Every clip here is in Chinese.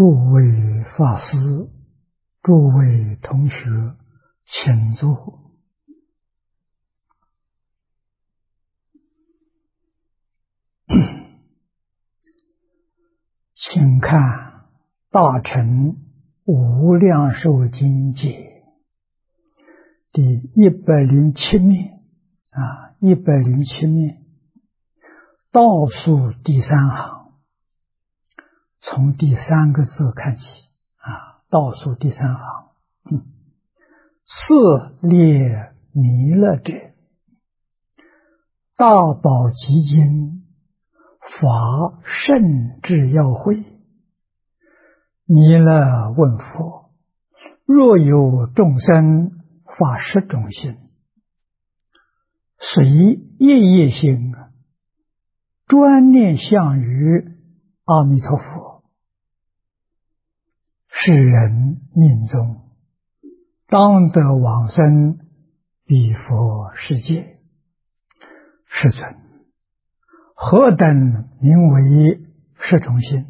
诸位法师、诸位同学，请坐。请看《大乘无量寿经解》第107面，107面倒数第3行，从第3个字看起倒数第3行，色列弥勒者，大宝积经法圣智要会。弥勒问佛：若有众生发10种心，随业业心，专念向于阿弥陀佛，是人命中当得往生彼佛世界。世尊，何等名为10种心？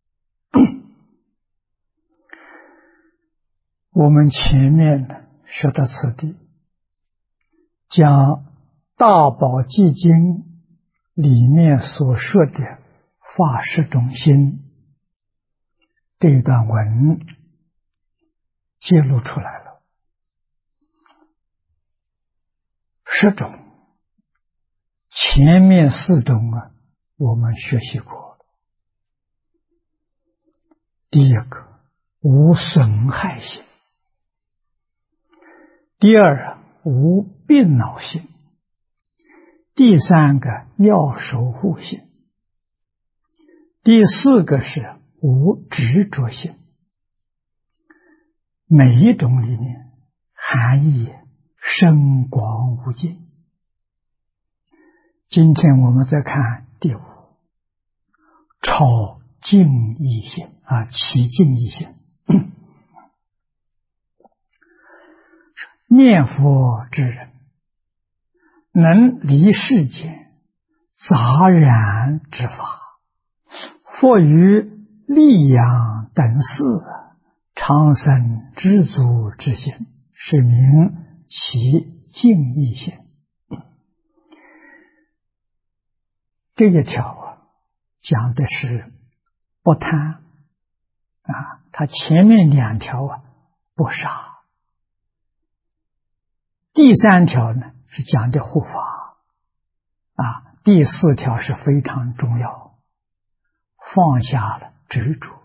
我们前面学到此地，将大宝积经里面所说的发10种心这一段文揭露出来了。10种，前面4种我们学习过。第一个，无损害心；第二，无病恼心；第3个，要守护心；第4个是无执着心。每一种里面含义深广无尽。今天我们再看第5，超净意心起净意心。念佛之人，能离世间杂染之法，或于利养等事，常生知足之心，是名其净意心。这一条讲的是不贪他前面2条不杀。第3条呢是讲的护法第4条是非常重要，放下了执着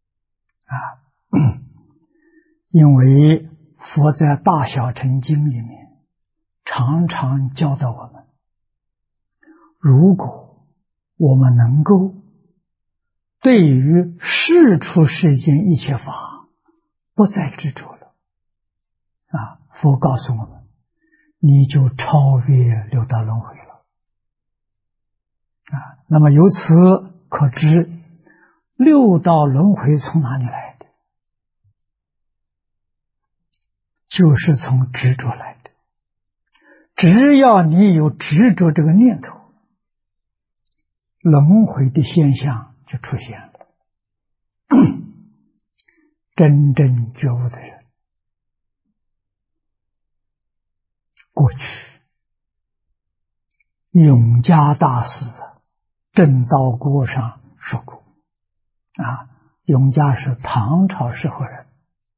因为佛在《大小乘经》里面常常教导我们，如果我们能够对于世出世间一切法不再执着了佛告诉我们，你就超越六道轮回了那么由此可知，六道轮回从哪里来的？就是从执着来的。只要你有执着这个念头，轮回的现象就出现了。真正觉悟的人，过去永嘉大师正道锅上说过永嘉是唐朝时候人，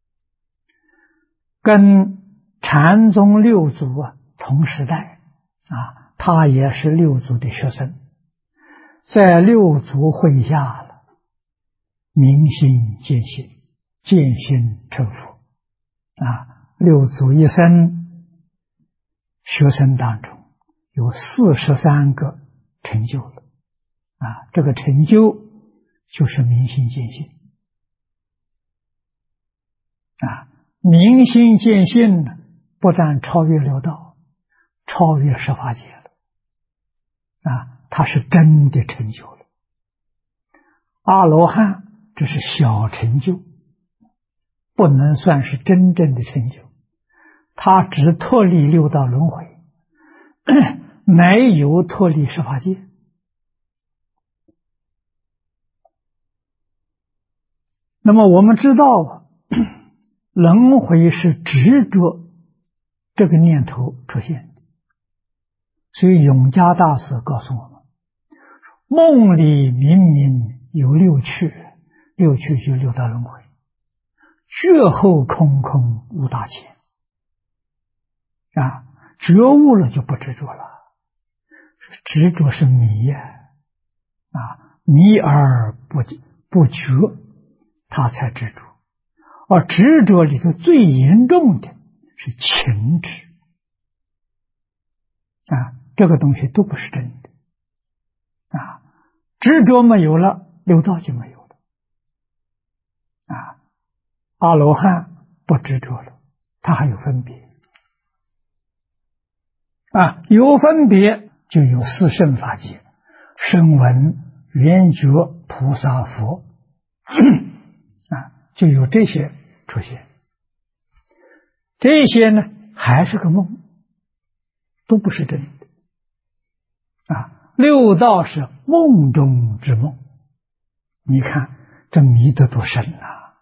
跟禅宗六祖同时代他也是六祖的学生，在六祖会下了，明心见性，见性成佛六祖一生学生当中有43个成就了这个成就就是明心见性明心见性呢，不但超越六道，超越十法界了他是真的成就了。阿罗汉这是小成就，不能算是真正的成就，他只脱离六道轮回，没有脱离十法界那么我们知道轮回是执着这个念头出现的，所以永嘉大师告诉我们，梦里明明有六趣，六趣就六道轮回，觉后空空无大千啊，觉悟了就不执着了，执着是迷呀迷而不觉，他才执着。而执着里头最严重的是情执这个东西都不是真的执着没有了，六道就没有了阿罗汉不执着了，他还有分别有分别就有四圣法界，声闻、缘觉、菩萨、佛就有这些出现。这些呢还是个梦，都不是真的六道是梦中之梦，你看这迷得多深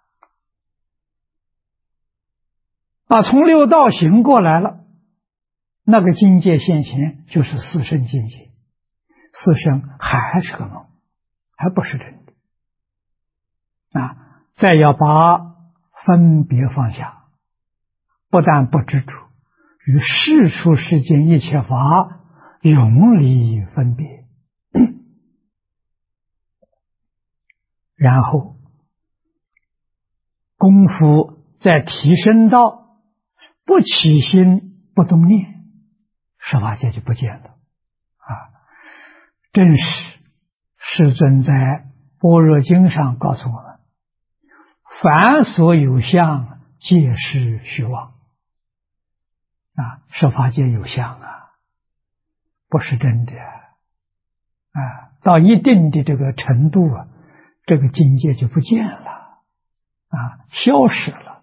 从六道醒过来了，那个境界现前就是四圣境界，四圣还是个梦，还不是真的再要把分别放下，不但不执着，与世出世间一切法永离分别然后功夫再提升到不起心不动念，十法界就不见了正是世尊在般若经上告诉我们，凡所有相皆是虚妄十法界有相不是真的到一定的这个程度这个境界就不见了消失了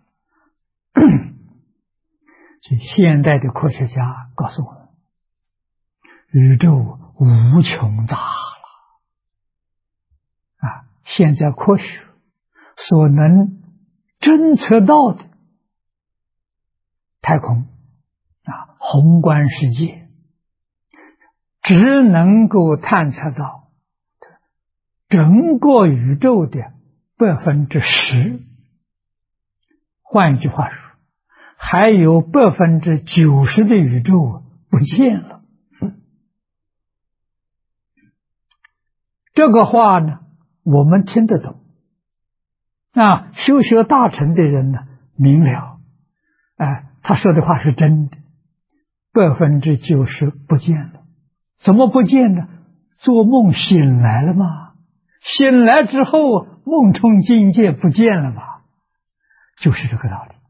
所以现代的科学家告诉我们，宇宙无穷大了现在科学所能侦测到的太空宏观世界，只能够探测到整个宇宙的10%，换句话说，还有90%的宇宙不见了。这个话呢，我们听得懂修学大乘的人呢明了他说的话是真的，90%不见了。怎么不见呢？做梦醒来了嘛，醒来之后梦中境界不见了嘛，就是这个道理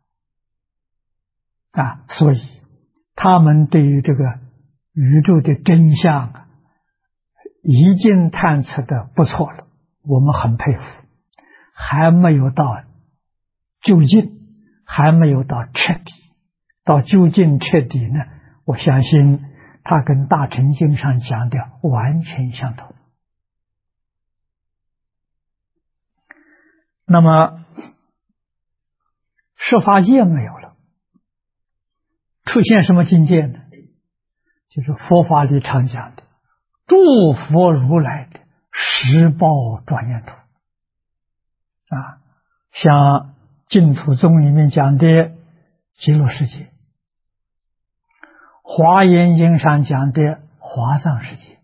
所以他们对于这个宇宙的真相已经探测的不错了，我们很佩服，还没有到究竟，还没有到彻底。到究竟彻底呢，我相信它跟大乘经上讲的完全相同。那么十法界没有了，出现什么境界呢？就是佛法里常讲的诸佛如来的十报庄严土像净土宗里面讲的极乐世界，华严经上讲的华藏世界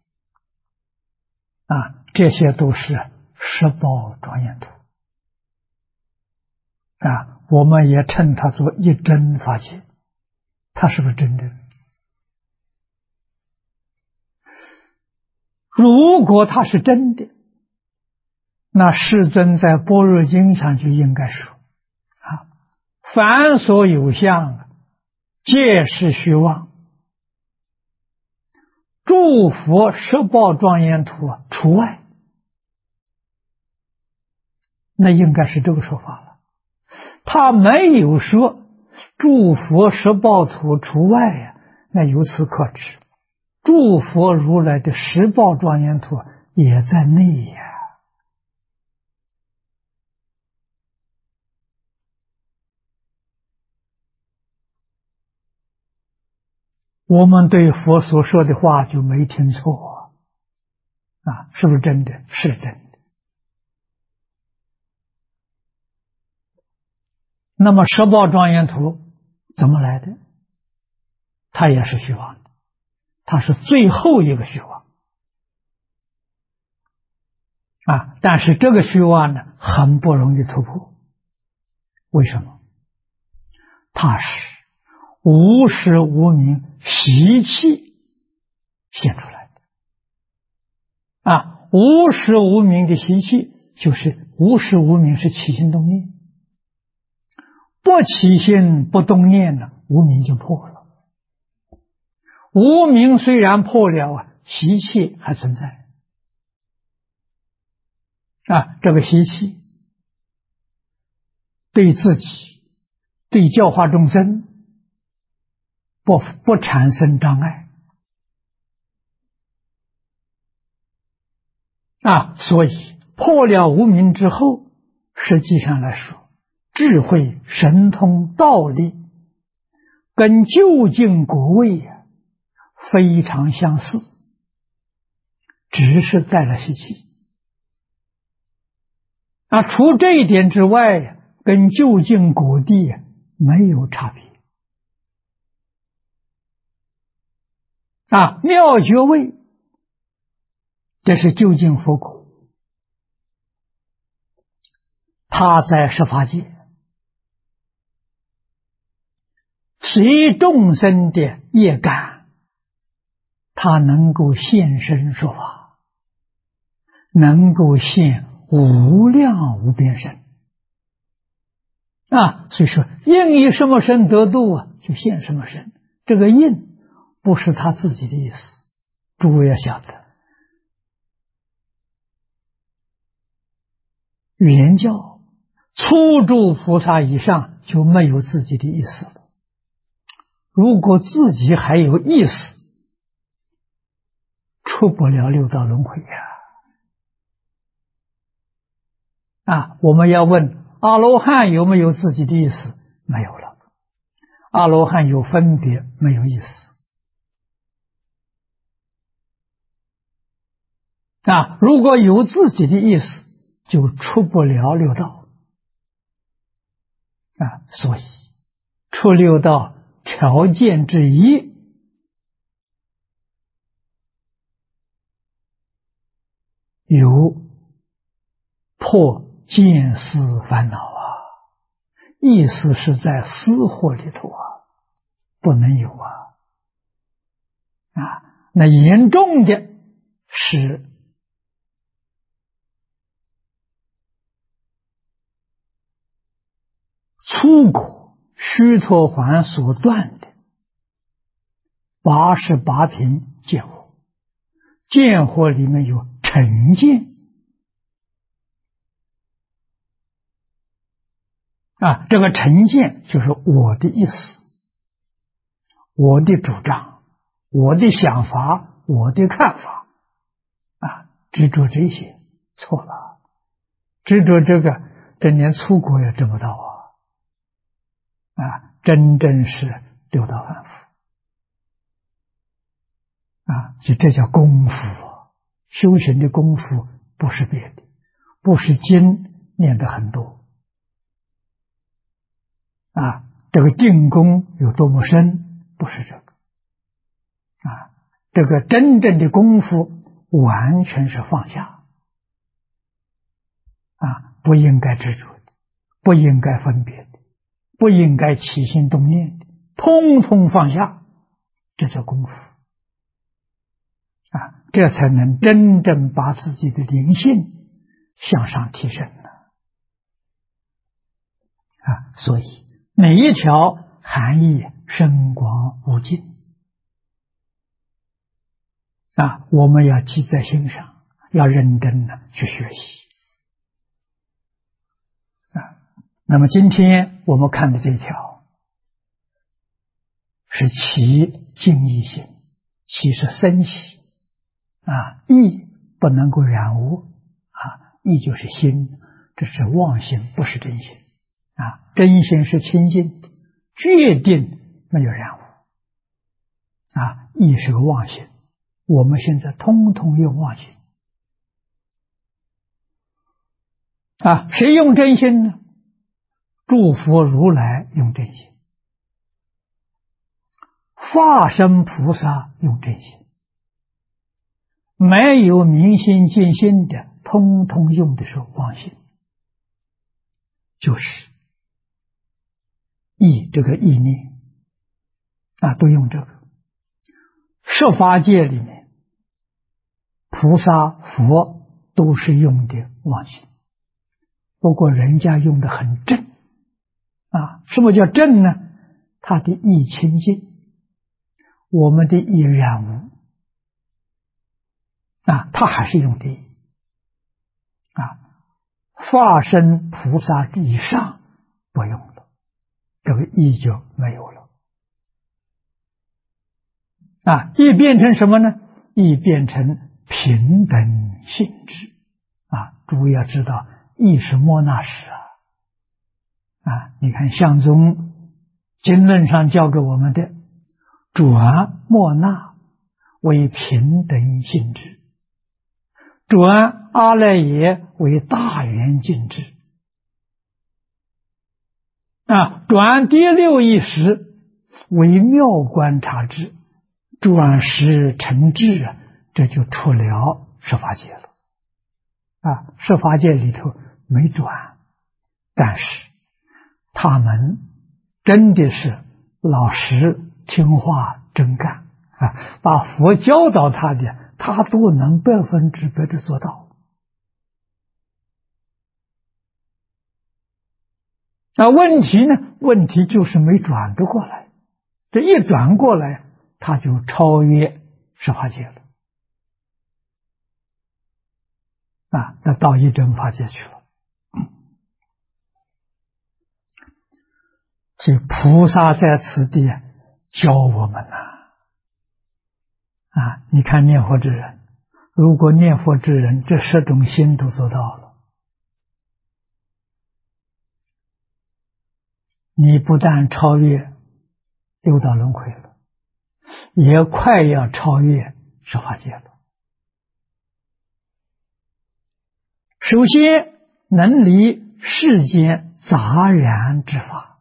这些都是十报庄严土我们也称它做一真法界。它是不是真的？如果它是真的，那世尊在般若经上就应该说凡所有相皆是虚妄，诸佛十报庄严土除外，那应该是这个说法了。他没有说诸佛十报土除外那由此可知诸佛如来的十报庄严土也在内我们对佛所说的话就没听错啊，是不是真的？是真的。那么十报庄严图怎么来的？它也是虚妄的，它是最后一个虚妄啊。但是这个虚妄呢，很不容易突破。为什么？它是无始无明习气现出来的啊。无始无明的习气，就是无始无明是起心动念，不起心不动念呢，无明就破了。无明虽然破了啊，习气还存在啊。这个习气对自己、对教化众生不产生障碍啊。所以破了无明之后，实际上来说，智慧、神通、道力跟究竟果位呀非常相似，只是带了习气啊。除这一点之外，跟究竟果地没有差别啊。妙觉位，这是究竟佛果，他在十法界随众生的业感，他能够现身说法，能够现无量无边身啊。所以说应以什么身得度啊，就现什么身。这个应不是他自己的意思，诸位要晓得，原教初住菩萨以上就没有自己的意思了。如果自己还有意思，出不了六道轮回啊！我们要问阿罗汉有没有自己的意思？没有了。阿罗汉有分别，没有意思啊！如果有自己的意思，就出不了六道啊！所以出六道条件之一，有破见思烦恼啊。意思是在私货里头啊，不能有啊！那严重的是粗果须陀洹所断的88品见惑，见惑里面有成见啊。这个成见就是我的意思、我的主张、我的想法、我的看法啊，执着这些错了，执着这个，真连粗果也证不到啊！真正是六道凡夫啊，所以这叫功夫修行的功夫不是别的，不是经念得很多啊，这个定功有多么深，不是这个啊，这个真正的功夫完全是放下啊，不应该执着的，不应该分别的，不应该起心动念的，通通放下，这叫功夫啊，这才能真正把自己的灵性向上提升啊。所以每一条含义深广无尽啊，我们要记在心上，要认真的去学习啊。那么今天我们看的这条是其静意心，其是生喜啊，意不能够染污啊，意就是心，这是妄心，不是真心啊。真心是清净的，决定没有染污亦是个妄心。我们现在通通用妄心谁用真心呢？诸佛如来用真心，化身菩萨用真心，没有明心见性的，通通用的是妄心，就是这个意念都用这个。十法界里面，菩萨佛都是用的妄心，不过人家用的很正什么叫正呢？他的意清净，我们的意染污他还是用的意化身菩萨以上不用了，这个意就没有了意变成什么呢？意变成平等性质诸位要知道，意是莫那识你看相宗经论上教给我们的转莫那为平等性质，转阿赖耶为大圆净智转第六意识为妙观察智，转识成智这就出了十法界了十法界里头没转，但是他们真的是老实听话真干把佛教导他的，他都能100%的做到问题呢？问题就是没转得过来，这一转过来，他就超越十法界了那到一真法界去了所以菩萨在此地教我们你看念佛之人，如果念佛之人这10种心都做到了，你不但超越六道轮回了，也快要超越十法界了。首先能离世间杂染之法，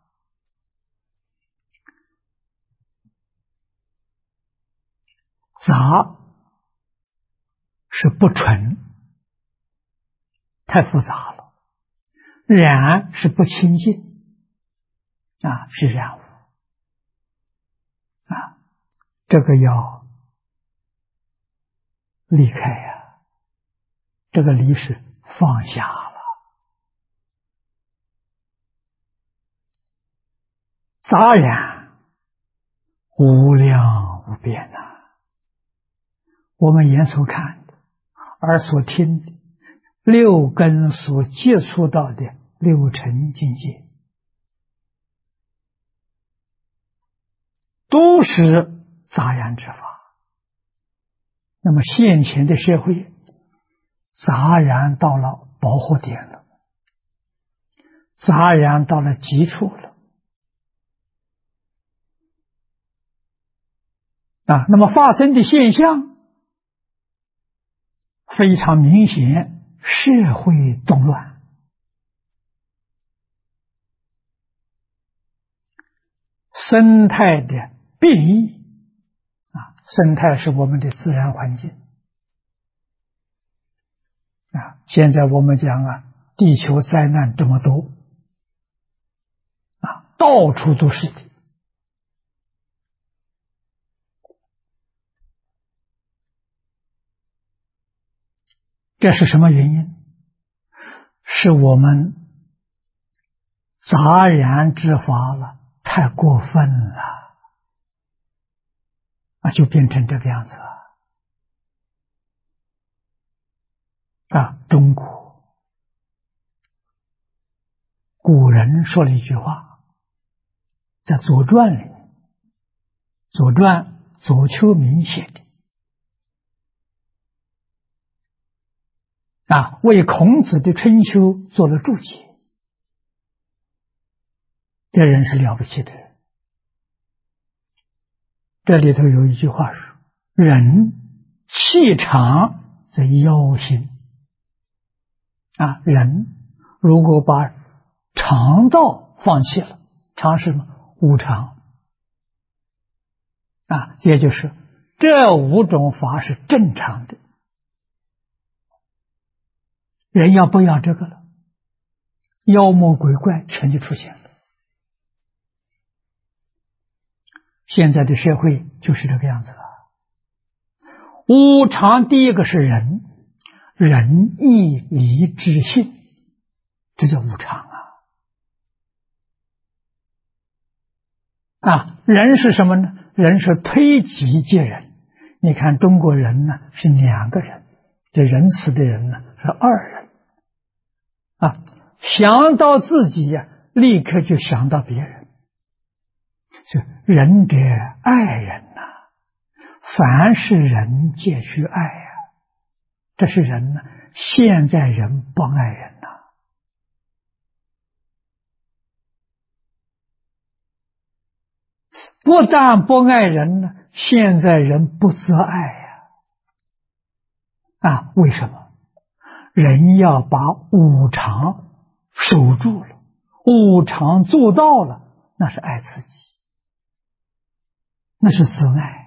杂是不纯，太复杂了；染是不清净是染污这个要离开这个离是放下了。杂染无量无边我们眼所看的，耳所听的，六根所接触到的六尘境界，都是杂染之法。那么现前的社会杂染到了饱和点了，杂染到了极处了那么发生的现象非常明显，社会动乱，生态的变异生态是我们的自然环境现在我们讲地球灾难这么多到处都是的，这是什么原因？是我们杂染之法了，太过分了就变成这个样子中国古人说了一句话，在《左传》里，《左传》左丘明写的为孔子的春秋做了注解。这人是了不起的人， 这里头有一句话说：“人气长则夭心。”人如果把肠道放弃了，常是什么？无常。也就是这五种法是正常的。人要不要这个了，妖魔鬼怪全就出现了。现在的社会就是这个样子了。无常第一个是人，仁义礼智信，这叫无常人是什么呢？人是推己及人。你看中国人呢是2个人，这仁慈的人呢是2人。想到自己立刻就想到别人。所以仁者爱人凡是人皆须爱这是人现在人不爱人不但不爱人现在人不自爱为什么？人要把五常守住了，五常做到了，那是爱自己，那是自爱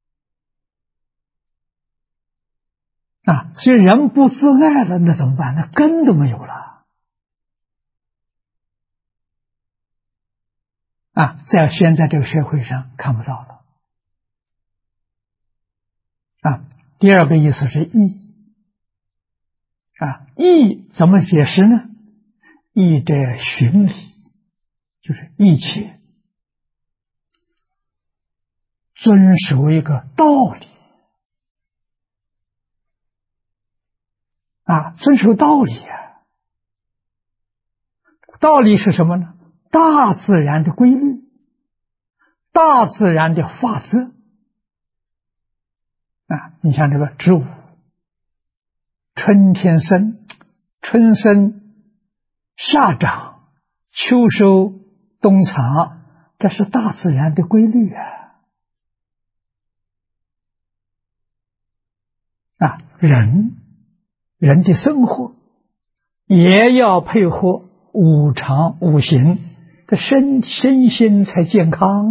所以人不自爱了，那怎么办？那根都没有了在现在这个社会上看不到了第二个意思是义义怎么解释呢？义者循理，就是一切遵守一个道理遵守道理道理是什么呢？大自然的规律，大自然的法则你像这个植物，春天生，春生，夏长，秋收，冬藏，这是大自然的规律人的生活也要配合五常五行，这身心才健康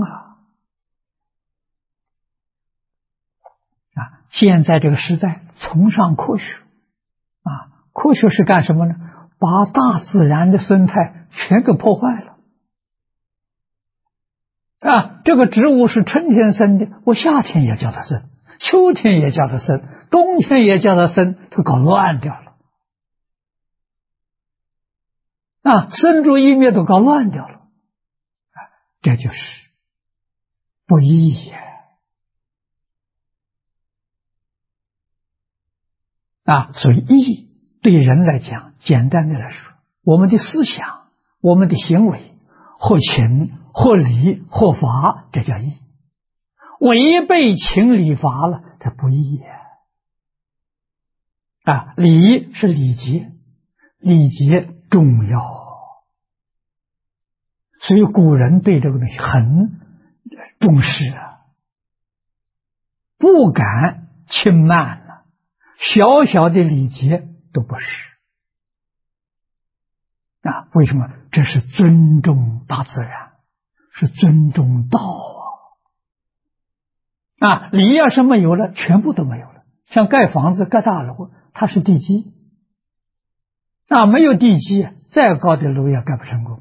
现在这个时代崇尚科学科学是干什么呢？把大自然的生态全给破坏了这个植物是春天生的，我夏天也叫它生，秋天也叫它生，冬天也叫它生，都搞乱掉了生住异灭都搞乱掉了这就是不义所以义对人来讲，简单的来说，我们的思想，我们的行为，或情或理或法，这叫义。违背情理法了，这不义礼是礼节，礼节重要所以古人对这个东西很重视不敢轻慢小小的礼节都不是为什么？这是尊重大自然，是尊重道礼要是没有了，全部都没有了。像盖房子盖大楼，它是地基没有地基，再高的楼也盖不成功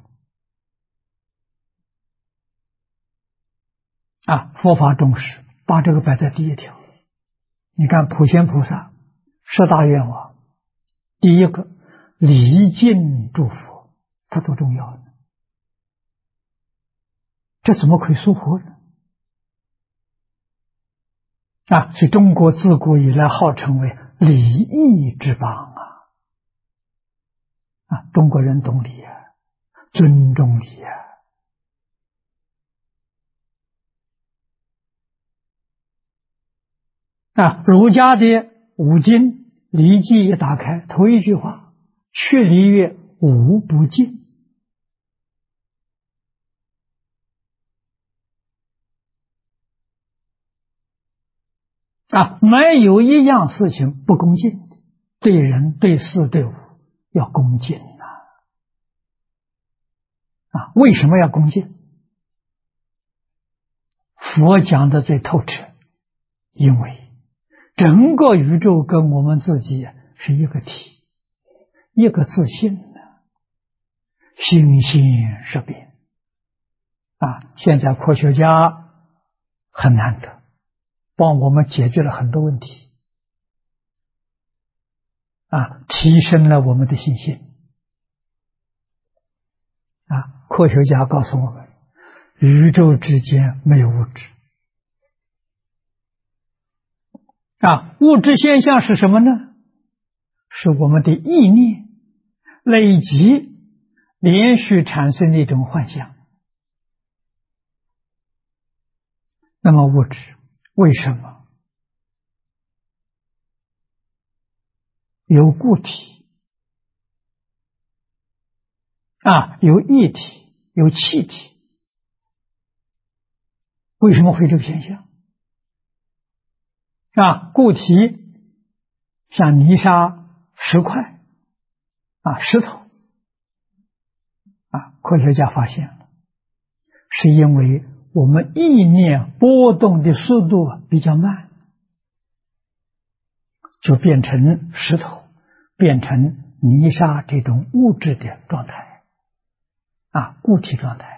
佛法重视，把这个摆在第一条。你看普贤菩萨10大愿望，第一个礼敬诸佛，它多重要呢？这怎么可以疏忽呢？所以中国自古以来号称为礼义之邦中国人懂礼尊重礼儒家的五经礼记一打开，头一句话：去礼乐，无不敬。 没有一样事情不恭敬的，对人、对事、对物要恭敬为什么要恭敬？佛讲的最透彻，因为整个宇宙跟我们自己是一个体，一个自性心性识变现在科学家很难得，帮我们解决了很多问题提升了我们的信心科学家告诉我们，宇宙之间没有物质物质现象是什么呢？是我们的意念累积连续产生的一种幻象。那么物质为什么有固体有液体有气体？为什么会这个现象固体像泥沙、石块石头科学家发现了，是因为我们意念波动的速度比较慢，就变成石头，变成泥沙这种物质的状态固体状态。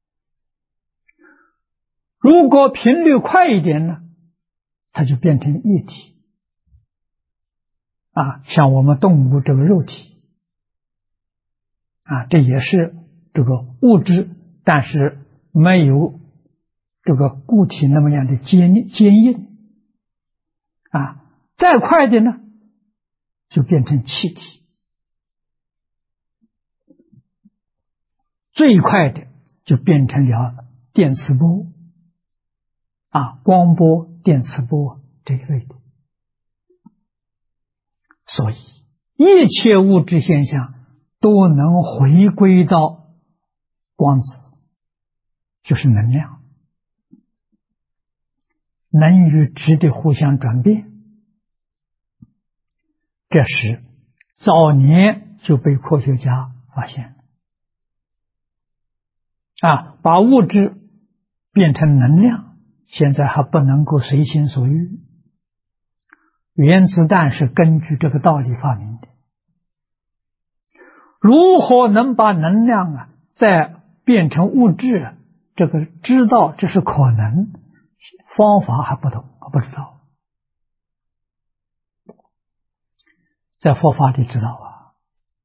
如果频率快一点呢，它就变成液体像我们动物这个肉体这也是这个物质，但是没有这个固体那么样的坚硬再快的呢就变成气体，最快的就变成了电磁波光波、电磁波这一类的。所以一切物质现象都能回归到光子，就是能量，能与质的互相转变。这时早年就被科学家发现把物质变成能量，现在还不能够随心所欲。原子弹是根据这个道理发明的。如何能把能量再变成物质，这个知道这是可能，方法还不懂，不知道。在佛法里知道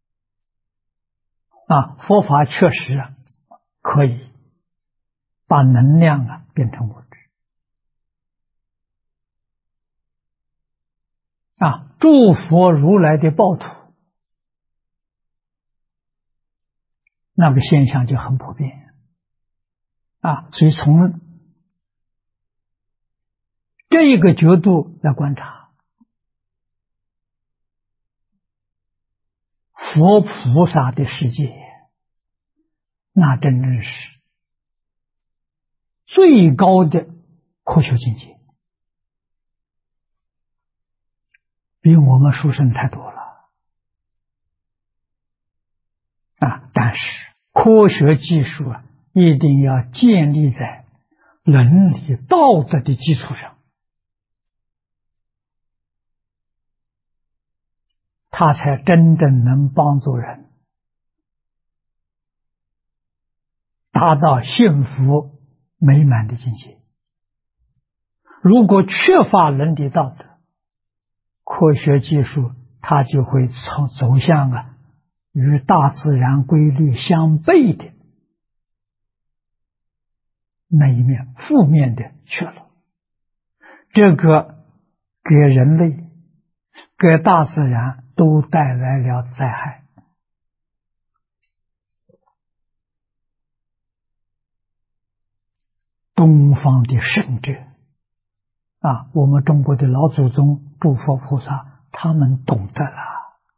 佛法确实可以把能量变成物质诸佛如来的报土，那个现象就很普遍所以从这个角度来观察，佛菩萨的世界，那真正是最高的科学境界，比我们殊胜太多了但是科学技术一定要建立在伦理道德的基础上，它才真正能帮助人达到幸福美满的境界。如果缺乏伦理道德，科学技术它就会走向与大自然规律相悖的那一面，负面的去了。这个给人类、给大自然都带来了灾害。东方的圣者我们中国的老祖宗、诸佛菩萨，他们懂得了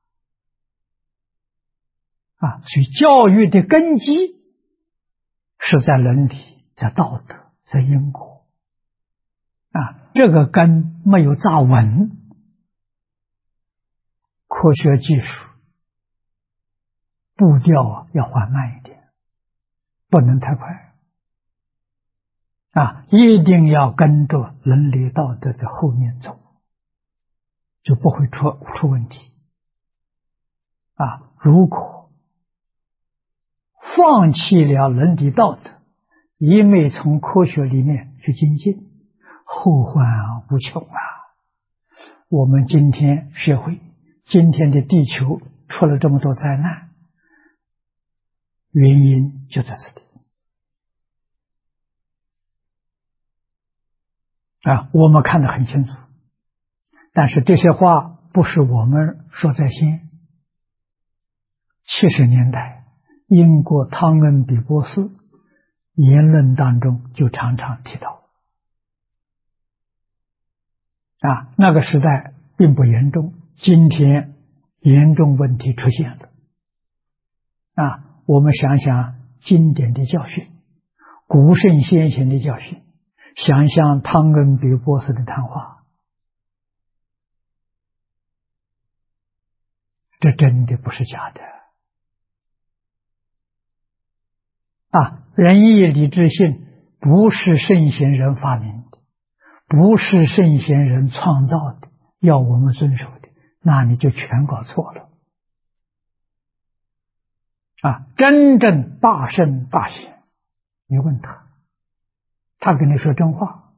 所以教育的根基是在伦理、在道德、在因果这个根没有扎稳，科学技术步调要缓慢一点，不能太快一定要跟着伦理道德的后面走，就不会出问题如果放弃了伦理道德，一味从科学里面去精进，后患无穷我们今天社会，今天的地球出了这么多灾难，原因就在这里我们看得很清楚。但是这些话不是我们说在先，70年代英国汤恩比博士言论当中就常常提到那个时代并不严重，今天严重问题出现了我们想想经典的教训，古圣先贤的教训，想想汤恩比博士的谈话，这真的不是假的仁义礼智信不是圣贤人发明的，不是圣贤人创造的，要我们遵守的，那你就全搞错了真正大圣大贤，你问他跟你说真话，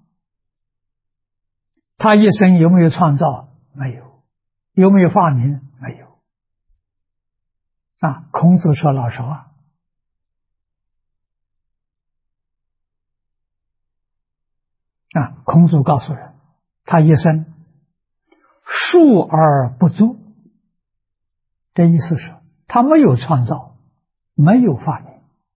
他一生有没有创造？没有。有没有发明？没有孔子说老实话孔子告诉人，他一生述而不作，这意思是他没有创造，没有发明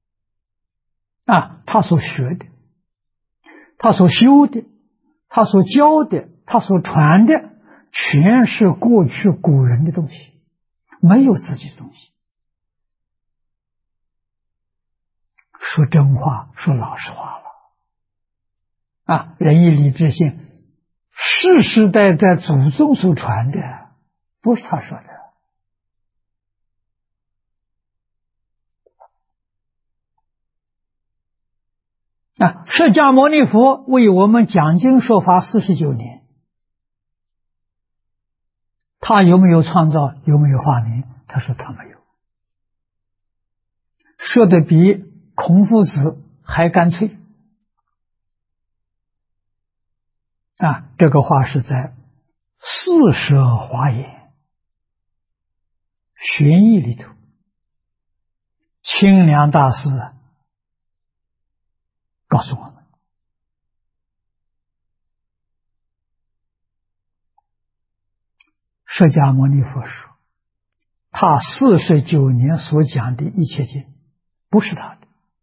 他所学的，他所修的，他所教的，他所传的，全是过去古人的东西，没有自己的东西。说真话，说老实话了仁义礼智信世世代代祖宗所传的，不是他说的释迦牟尼佛为我们讲经说法49年，他有没有创造？有没有发明？他说他没有，说的比孔夫子还干脆这个话是在四舍华严玄义里头，清凉大师告诉我们，释迦牟尼佛说，他49年所讲的一切经不是他的，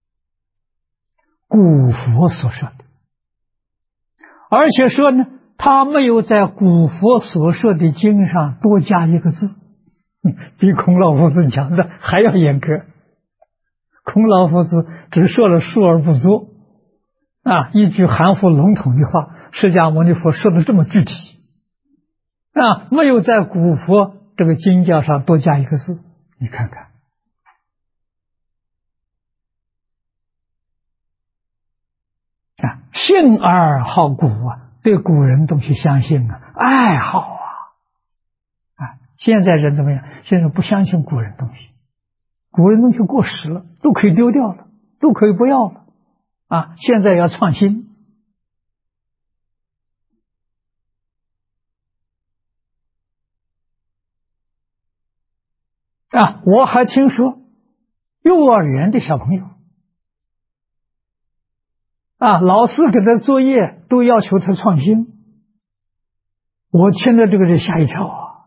古佛所说的，而且说呢，他没有在古佛所说的经上多加一个字，比孔老夫子讲的还要严格。孔老夫子只说了述而不作一句含糊笼统的话，释迦牟尼佛说的这么具体没有在古佛这个经教上多加一个字，你看看信而好古对古人东西相信爱好现在人怎么样？现在不相信古人东西，古人东西过时了，都可以丢掉了，都可以不要了现在要创新我还听说幼儿园的小朋友老师给他作业都要求他创新，我听了这个就吓一跳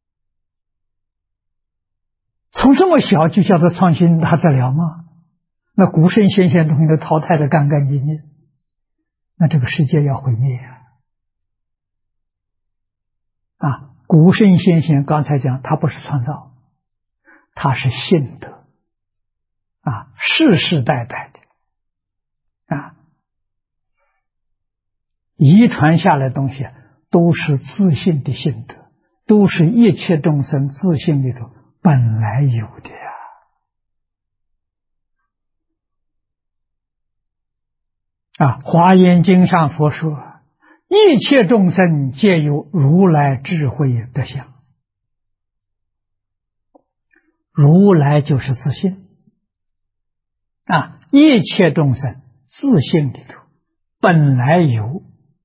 从这么小就叫他创新，他得了吗？那古圣先贤东西都淘汰的干干净净，那这个世界要毁灭古圣先贤刚才讲他不是创造，他是信德世世代代的遗传下来的东西都是自性的性德，都是一切众生自性里头本来有的呀。华严经上佛说，一切众生皆有如来智慧德相。如来就是自性一切众生自性里头本来有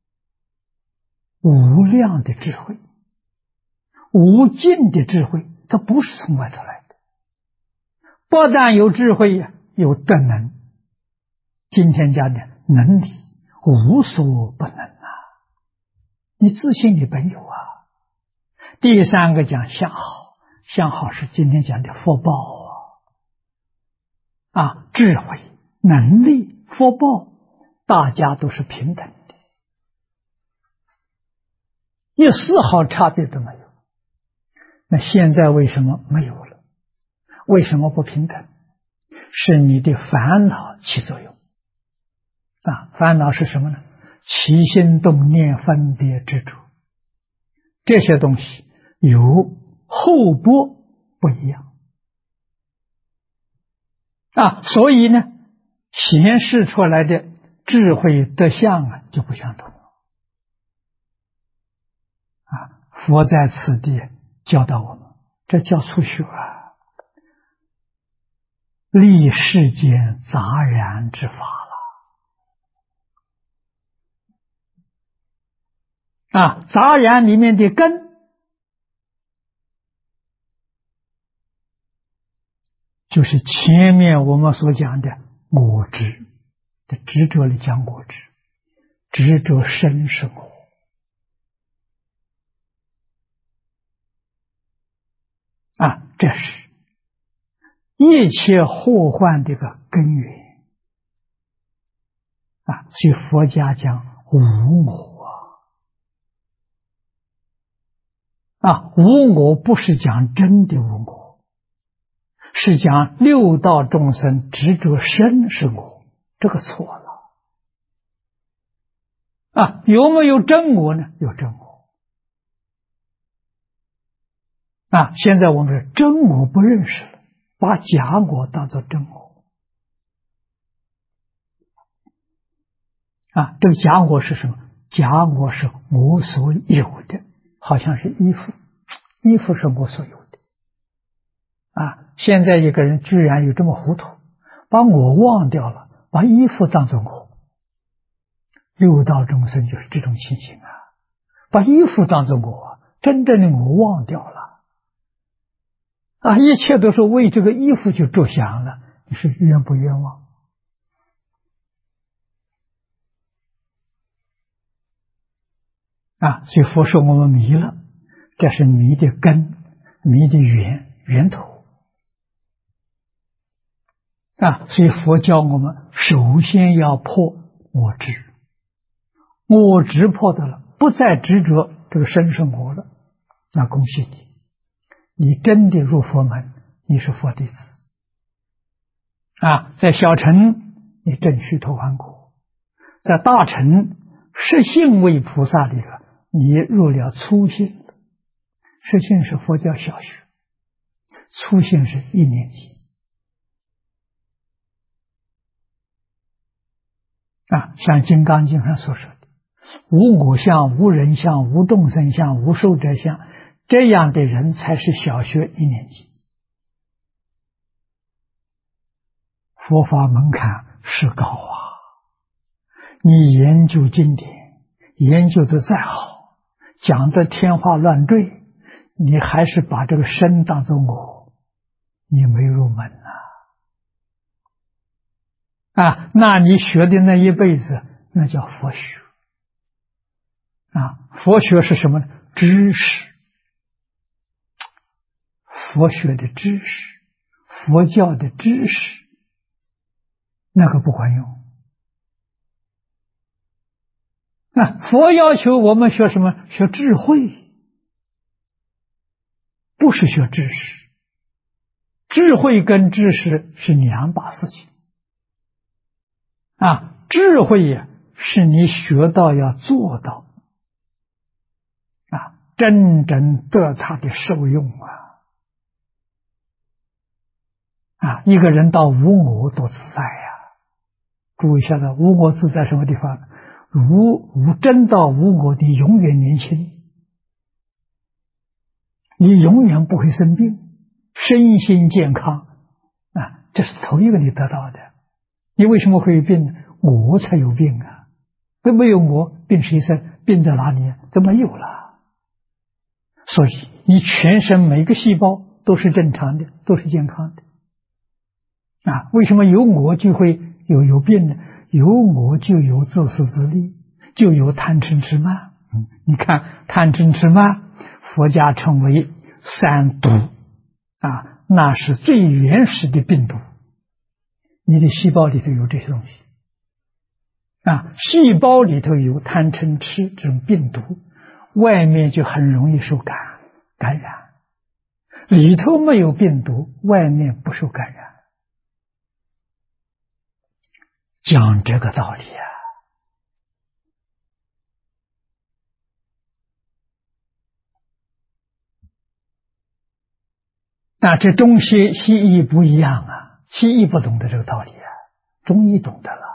无量的智慧，无尽的智慧，它不是从外头来的。不但有智慧呀，有德能。今天讲的能力无所不能你自性里本有第三个讲相好，相好是今天讲的福报智慧、能力、福报，大家都是平等的，一丝毫差别都没有。那现在为什么没有了？为什么不平等？是你的烦恼起作用烦恼是什么呢？起心动念、分别执着，这些东西有厚薄不一样所以呢，显示出来的智慧德相就不相同佛在此地教导我们，这叫初学立世间杂然之法了杂然里面的根就是前面我们所讲的我执的执着里讲我执，执着身是我这是一切祸患的个根源所以佛家讲无我无我不是讲真的无我，是讲六道众生执着身是我，这个错了有没有真我呢？有真我现在我们是真我不认识了，把假我当作真我这个假我是什么？假我是我所有的，好像是衣服，衣服是我所有的现在一个人居然有这么糊涂，把我忘掉了，把衣服当作我。六道众生就是这种情形把衣服当作我，真正的我忘掉了一切都是为这个衣服去着想了，你是冤不冤枉所以佛说我们迷了，这是迷的根，迷的源头所以佛教我们首先要破我执，我执破的了，不再执着这个身是我了，那恭喜你，你真的入佛门，你是佛弟子在小乘你正须陀洹果，在大乘实性位菩萨里头你入了初性了。实性是佛教小学，初性是1年级像《金刚经》上所说的无我相、无人相、无众生相、无寿者相，这样的人才是小学1年级。佛法门槛是高你研究经典研究的再好，讲的天花乱坠，你还是把这个身当作我，你没入门那你学的那一辈子那叫佛学佛学是什么呢？知识，佛学的知识，佛教的知识，那个不管用佛要求我们学什么？学智慧，不是学知识。智慧跟知识是2把事情智慧是你学到要做到啊，真正得他的受用一个人到无我多自在呀！注意一下子，无我自在什么地方？真到无我，你永远年轻，你永远不会生病，身心健康这是头一个你得到的。你为什么会有病呢？我才有病啊！那没有我，病谁生？病在哪里？都没有了。所以你全身每个细胞都是正常的，都是健康的为什么有我就会有病呢？有我就有自私自利，就有贪嗔痴慢。你看贪嗔痴慢，佛家称为三毒那是最原始的病毒。你的细胞里头有这些东西细胞里头有贪嗔痴这种病毒，外面就很容易受感染。里头没有病毒，外面不受感染。讲这个道理这中西医不一样西医不懂得这个道理中医懂得了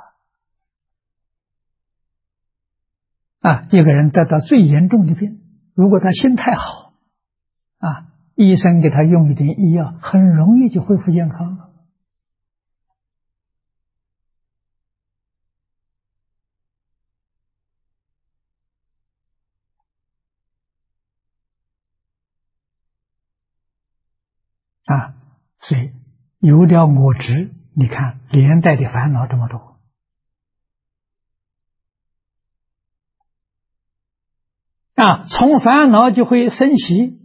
一个人得到最严重的病，如果他心态好医生给他用一点医药，很容易就恢复健康了所以有了我执，你看连带的烦恼这么多从烦恼就会生习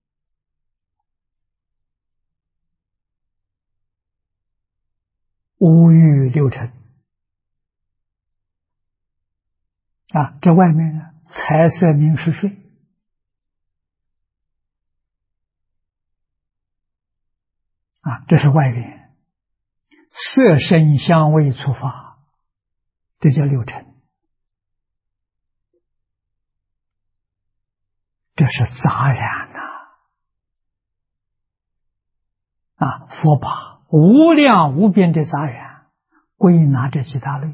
五欲六尘这外面呢，财色名食睡这是外缘，色声香味触法，这叫六尘，这是杂染佛把无量无边的杂染归纳这几大类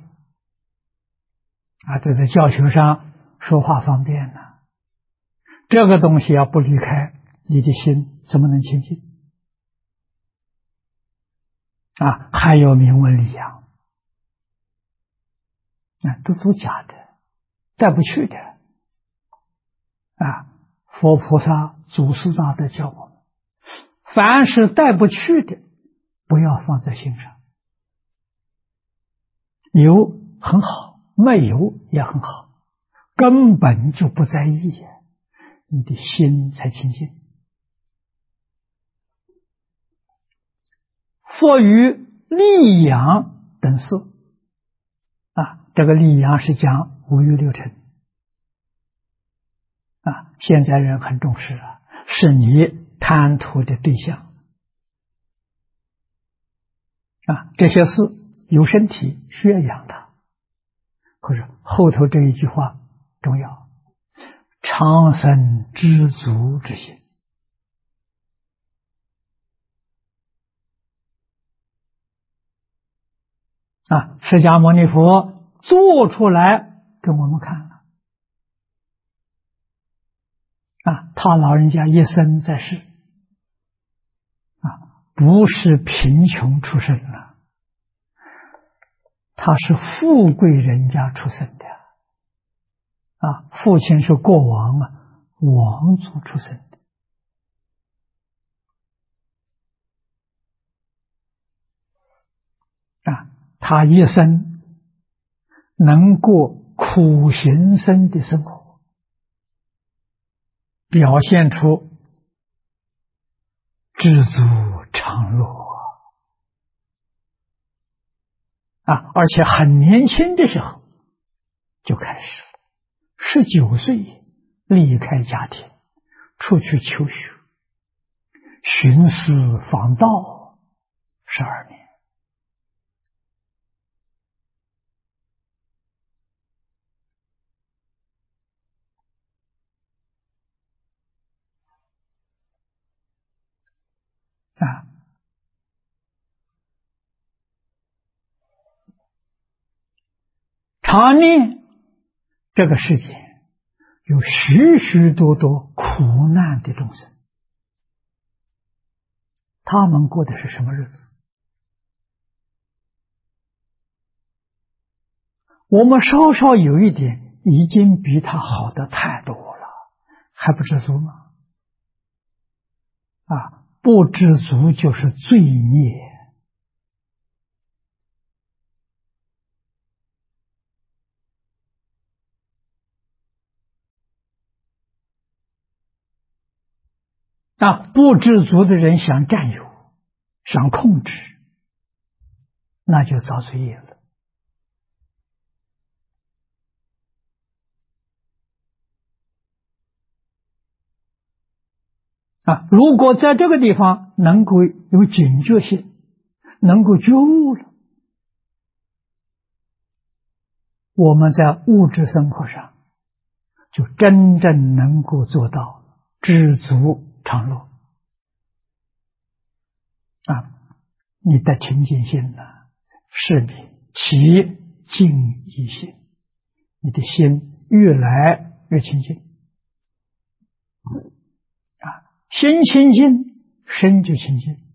这在教学上说话方便这个东西要不离开你的心，怎么能清净还有名闻利养都假的，带不去的佛菩萨祖师大德教我们，凡是带不去的不要放在心上，有很好，没有也很好，根本就不在意你的心才清净。佛于利养等事这个利养是讲五欲六尘现在人很重视是你贪图的对象这些事有身体需要养它，可是后头这一句话重要，长生知足之心释迦牟尼佛做出来给我们看了他老人家一生在世不是贫穷出生的，他是富贵人家出生的父亲是国王王族出生的他一生能过苦行僧的生活，表现出知足常乐而且很年轻的时候就开始19岁离开家庭出去求学，寻师访道12年常念这个世界有许许多多苦难的众生，他们过的是什么日子？我们稍稍有一点，已经比他好的太多了，还不知足吗？不知足就是罪孽。不知足的人想占有，想控制，那就造罪业了。如果在这个地方能够有警觉性，能够觉悟了，我们在物质生活上就真正能够做到知足常乐。你的清净心是你起净一心，你的心越来越清净。心清净，身就清净。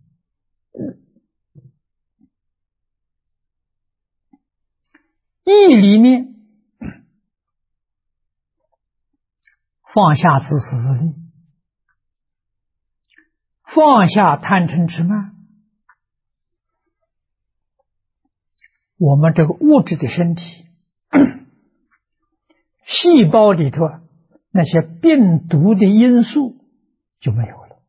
意里面放下自私自利，放下贪嗔痴慢，我们这个物质的身体细胞里头那些病毒的因素就没有了，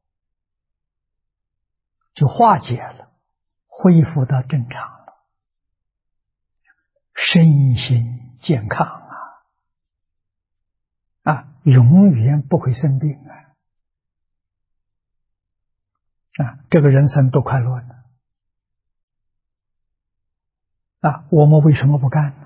就化解了，恢复到正常了，身心健康永远不会生病这个人生多快乐呢！我们为什么不干呢？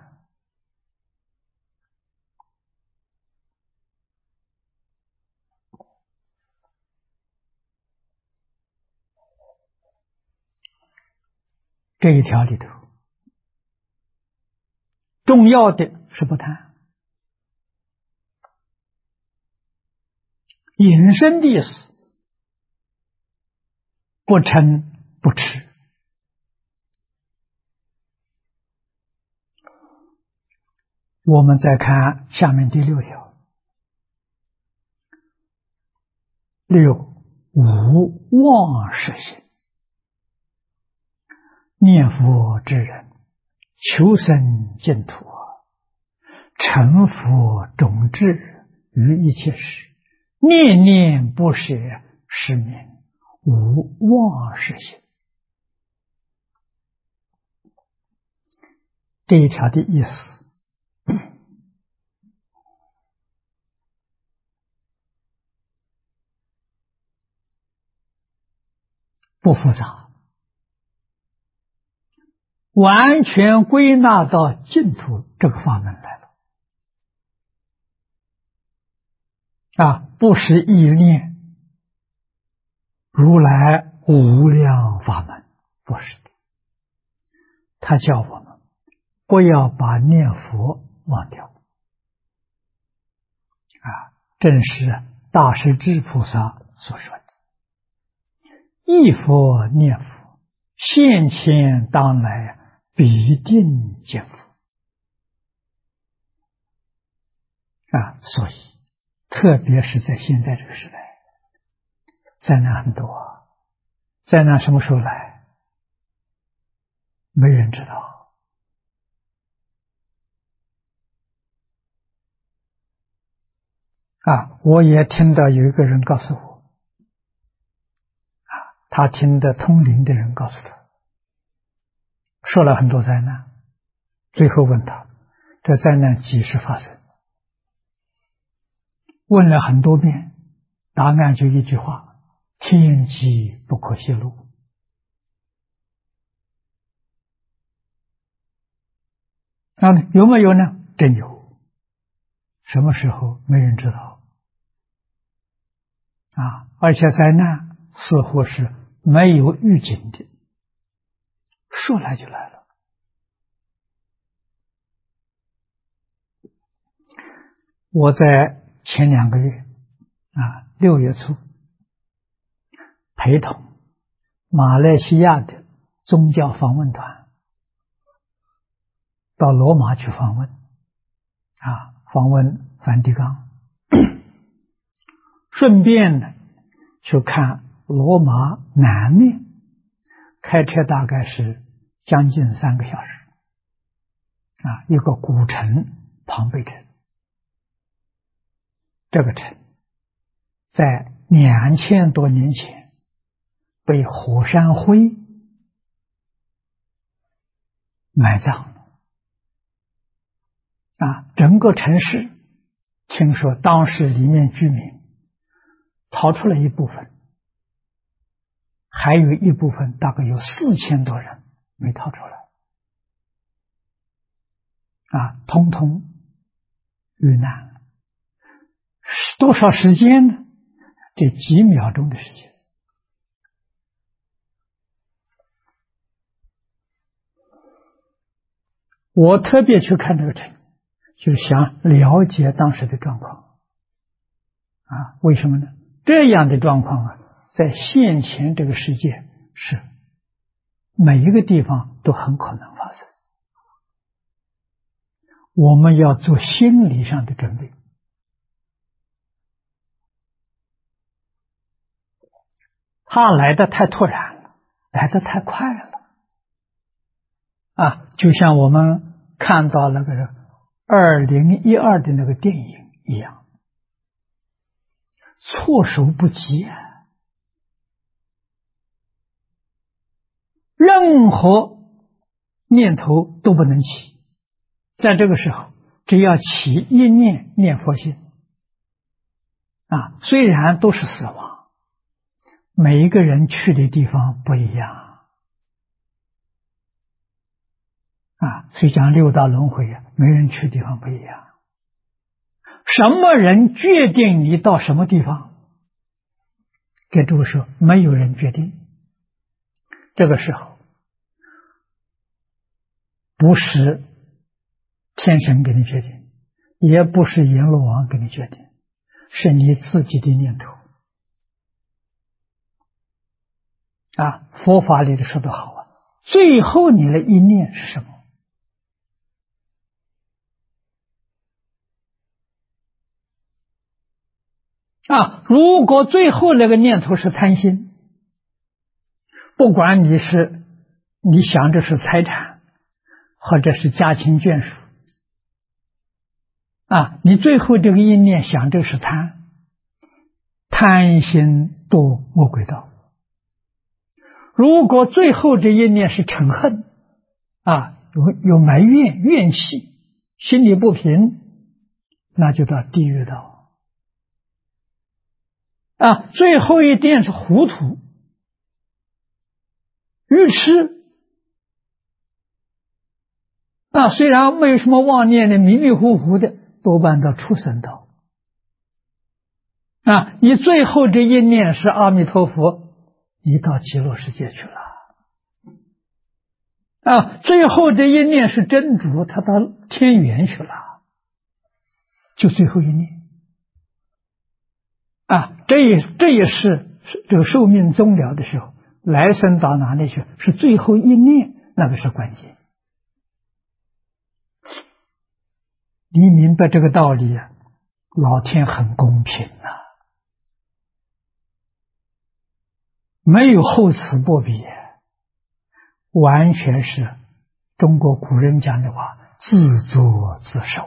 这一条里头重要的是不贪，引申的意思不嗔不痴。我们再看下面第6条，6无妄识心，念佛之人求生净土，成佛种智于一切事，念念不舍，是名无妄识心。这一条的意思不复杂，完全归纳到净土这个法门来了。不是意念如来无量法门，不是的。他叫我们不要把念佛忘掉正是大势至菩萨所说的，忆佛念佛，现前当来必定见佛所以特别是在现在这个时代，灾难很多，灾难什么时候来没人知道我也听到有一个人告诉我他听的通灵的人告诉他，说了很多灾难，最后问他这灾难几时发生，问了很多遍，答案就一句话：天机不可泄露。有没有呢？真有，什么时候没人知道而且灾难似乎是没有预警的，说来就来了我在前2个月6月初陪同马来西亚的宗教访问团到罗马去访问访问梵蒂冈，顺便呢去看罗马南面，开车大概是将近3个小时一个古城庞贝城。这个城在2000多年前被火山灰埋葬了整个城市听说当时里面居民逃出了一部分，还有一部分大概有4000多人没逃出来通通遇难了。多少时间呢？这几秒钟的时间。我特别去看这个城，就想了解当时的状况为什么呢？这样的状况在现前这个世界是每一个地方都很可能发生，我们要做心理上的准备。它来得太突然了，来得太快了就像我们看到那个2012的那个电影一样，措手不及任何念头都不能起。在这个时候，只要起一念念佛心虽然都是死亡，每一个人去的地方不一样所以讲六道轮回每人去的地方不一样。什么人决定你到什么地方？给诸位说，没有人决定。这个时候不是天神给你决定，也不是阎罗王给你决定，是你自己的念头佛法里的说得好最后你的一念是什么？如果最后那个念头是贪心，不管你想着是财产或者是家亲眷属你最后这个一念想着是贪心堕魔鬼道。如果最后这一念是嗔恨有埋怨怨气，心里不平，那就到地狱道最后一念是糊涂愚痴虽然没有什么妄念的，迷迷糊糊的，多半到畜生道你最后这一念是阿弥陀佛，你到极乐世界去了最后这一念是真主，他到天元去了，就最后一念这也是这个寿命终了的时候，来生到哪里去，是最后一念，那个是关键。你明白这个道理老天很公平没有厚此薄彼完全是中国古人讲的话，自作自受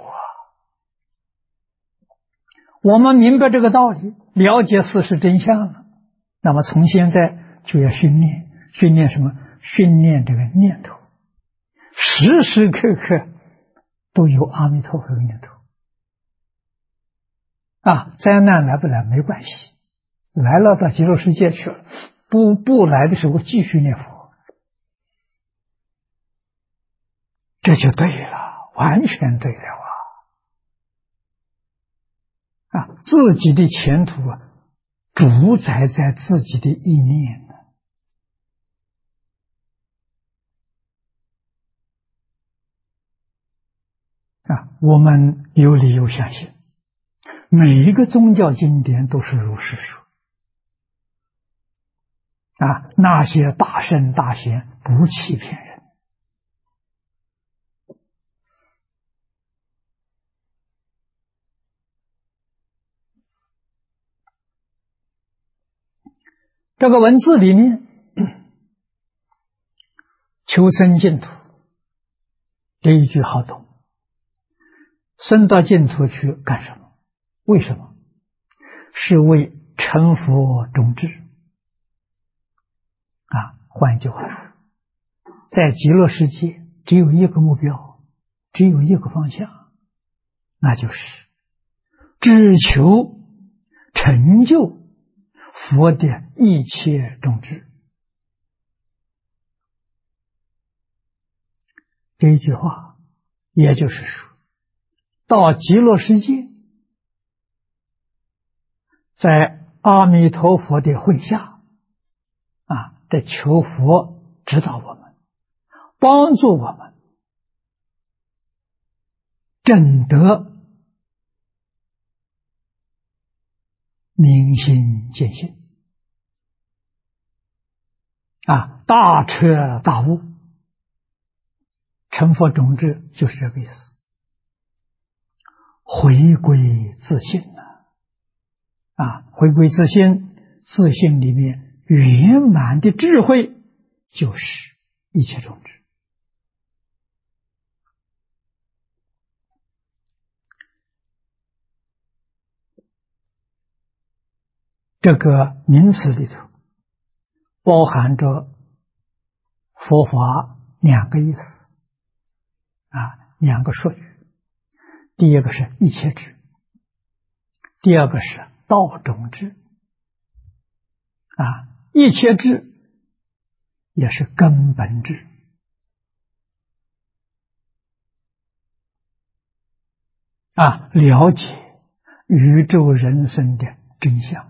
我们明白这个道理，了解事实真相了，那么从现在就要训练什么？训练这个念头，时时刻刻都有阿弥陀佛的念头灾难来不来没关系，来了到极乐世界去了，不来的时候继续念佛，这就对了，完全对了自己的前途主宰在自己的意念我们有理由相信每一个宗教经典都是如是说。那些大圣大贤不欺骗人。这个文字里面，求生净土这一句好懂。生到净土去干什么？为什么？是为成佛种智。换句话说，在极乐世界只有一个目标，只有一个方向，那就是只求成就佛的一切种智。这一句话，也就是说，到极乐世界，在阿弥陀佛的会下，在求佛指导我们，帮助我们证得明心见性，大彻大悟，成佛种智就是这个意思。回归自性回归自性，自性里面圆满的智慧就是一切种智。这个名词里头包含着佛法两个意思两个说句。第一个是一切智，第二个是道种智一切智也是根本智了解宇宙人生的真相。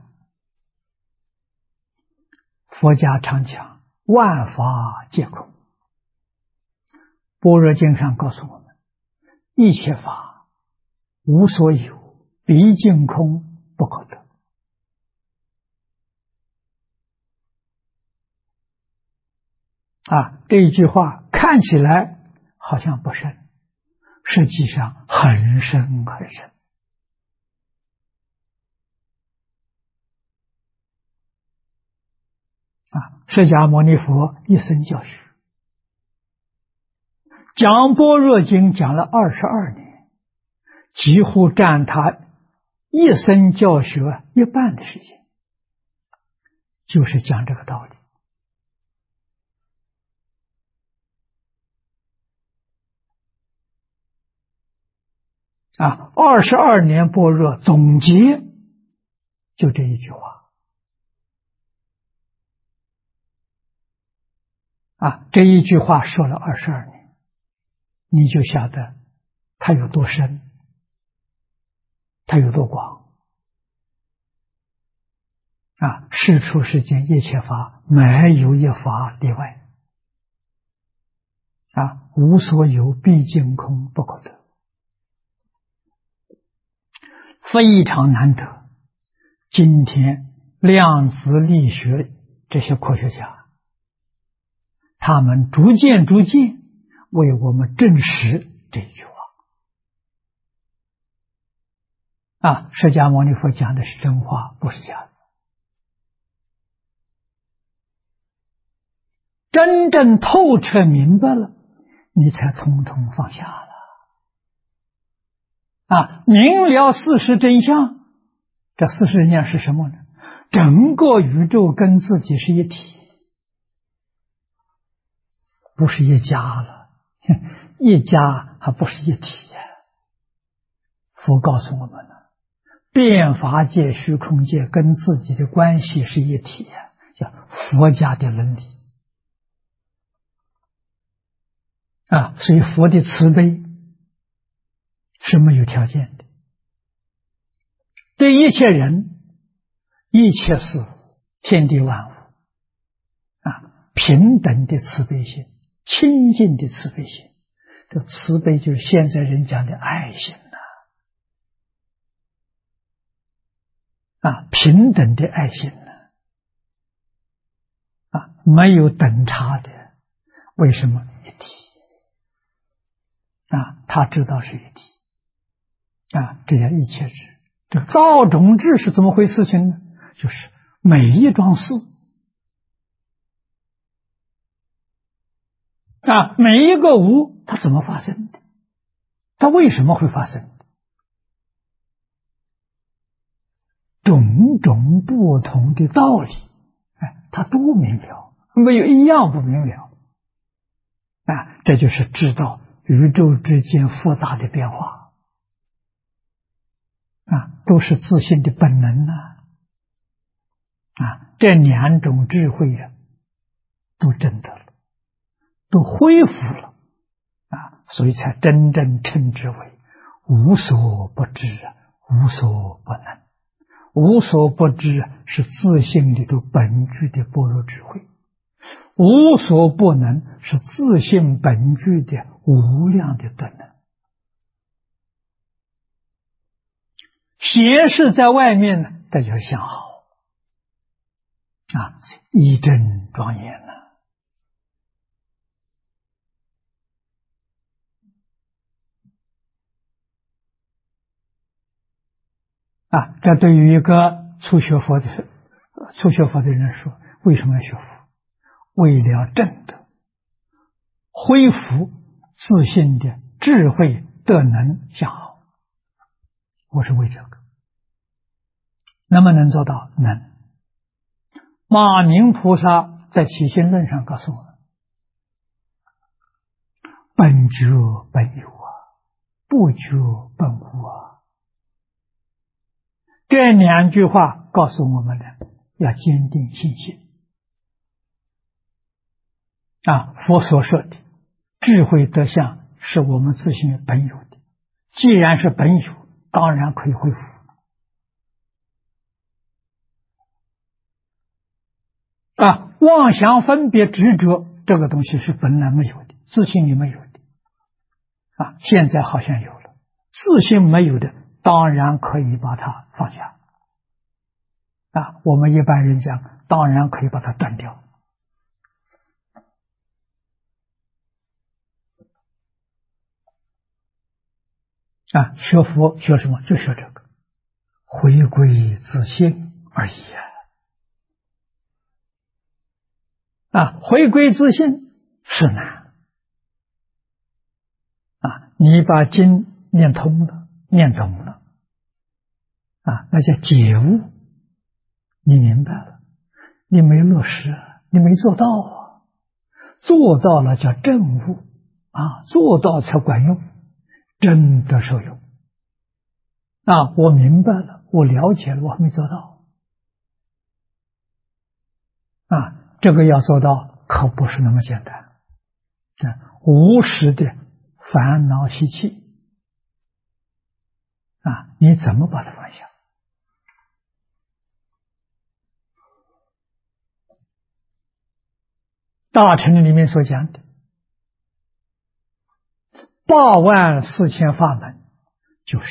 佛家常讲万法皆空，般若经上告诉我们，一切法无所有，毕竟空，不可得。这一句话看起来好像不深，实际上很深很深。释迦牟尼佛一生教学，讲般若经讲了22年，几乎占他一生教学一半的时间，就是讲这个道理。22年般若总结就这一句话这一句话说了22年，你就晓得它有多深，它有多广世出世间一切法，没有一法例外无所有，毕竟空，不可得，非常难得。今天量子力学这些科学家，他们逐渐为我们证实这一句话释迦牟尼佛讲的是真话，不是假的。真正透彻明白了，你才统统放下了明了事实真相。这事实真相是什么呢？整个宇宙跟自己是一体，不是一家了，一家还不是一体佛告诉我们了，变法界、虚空界跟自己的关系是一体叫佛家的伦理所以佛的慈悲是没有条件的，对一切人、一切事物、天地万物平等的慈悲心，清净的慈悲心。这慈悲就是现在人讲的爱心平等的爱心呢，没有等差的，为什么一体？他知道是一体，这叫一切智。这道种智是怎么回事情呢？就是每一桩事每一个无，它怎么发生的？它为什么会发生？种种不同的道理，它都明了，没有一样不明了。这就是知道宇宙之间复杂的变化，都是自信的本能这两种智慧都证得了，都恢复了所以才真正称之为无所不知，无所不能。无所不知是自性里头本具的般若智慧，无所不能是自性本具的无量的德能。显示在外面呢，这就是相好一真庄严这对于一个初学佛的人说，为什么要学佛？为了证得恢复自信的智慧德能相好，我是为这个。能不能做到？能。马明菩萨在起心论上告诉我们，本觉本有不觉本无这两句话告诉我们的，要坚定信心佛所说的智慧德相是我们自性本有的，既然是本有，当然可以恢复妄想分别执着这个东西是本来没有的，自性里没有的现在好像有了，自性没有的当然可以把它放下我们一般人讲当然可以把它断掉学佛学什么？就学这个回归自性而已回归自性是难你把经念通了，念懂了那叫解悟，你明白了，你没落实，你没做到做到了叫证悟做到才管用，真的受用我明白了，我了解了，我还没做到这个要做到可不是那么简单无始的烦恼习气你怎么把它放下？大乘里面所讲的84000法门，就是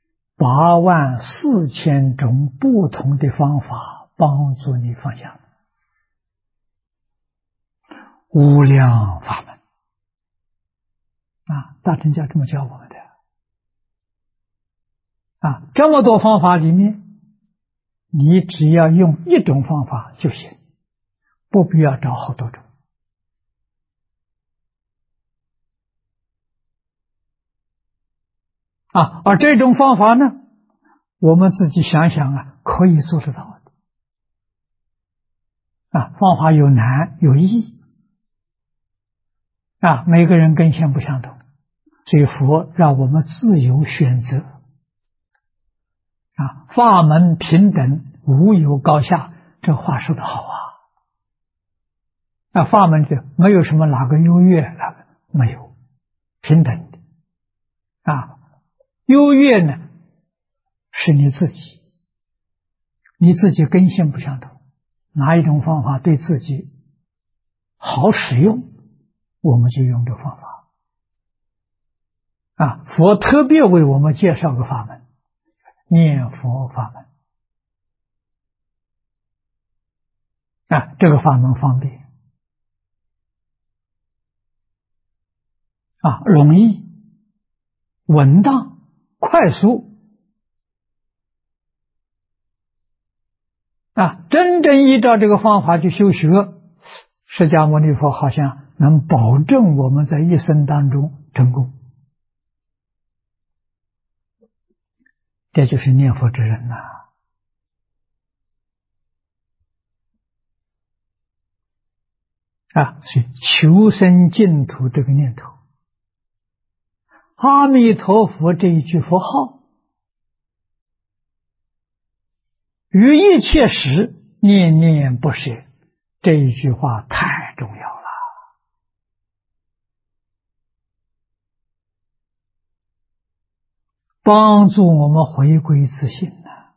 84000种不同的方法帮助你放下，无量法门大乘教这么教我们的这么多方法里面，你只要用一种方法就行，不必要找好多种而这种方法呢，我们自己想想可以做得到的方法有难有易每个人根线不相同，所以佛让我们自由选择法门平等，无有高下，这话说得好法门就没有什么哪个优越，哪个没有，平等的优越呢是你自己根性不相同，哪一种方法对自己好使用，我们就用这方法佛特别为我们介绍个法门，念佛法门这个法门方便容易、稳当、快速真正依照这个方法去修学，释迦牟尼佛好像能保证我们在一生当中成功。这就是念佛之人所以求生净土这个念头，阿弥陀佛这一句佛号，于一切时念念不舍，这一句话太重要了，帮助我们回归自信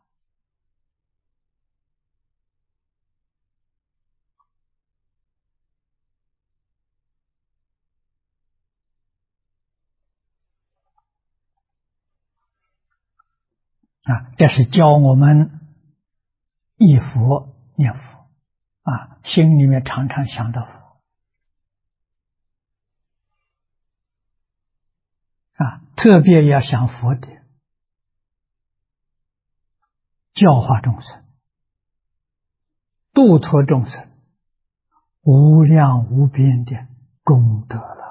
这是教我们忆佛念佛心里面常常想到佛特别要想佛的教化众生、度脱众生，无量无边的功德了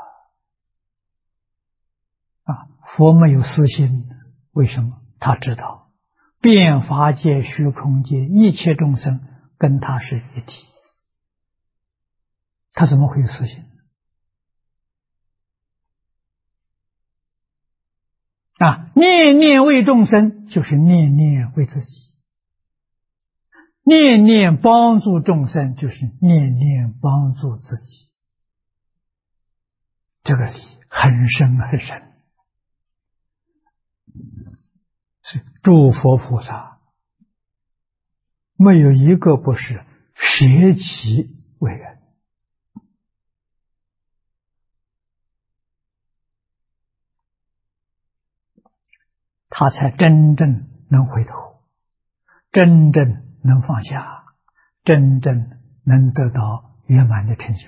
佛没有私心，为什么？他知道遍法界、虚空界一切众生跟他是一体，他怎么会有私心念念为众生，就是念念为自己；念念帮助众生，就是念念帮助自己。这个理很深很深。诸佛菩萨没有一个不是舍己为人，他才真正能回头，真正能放下，真正能得到圆满的成就。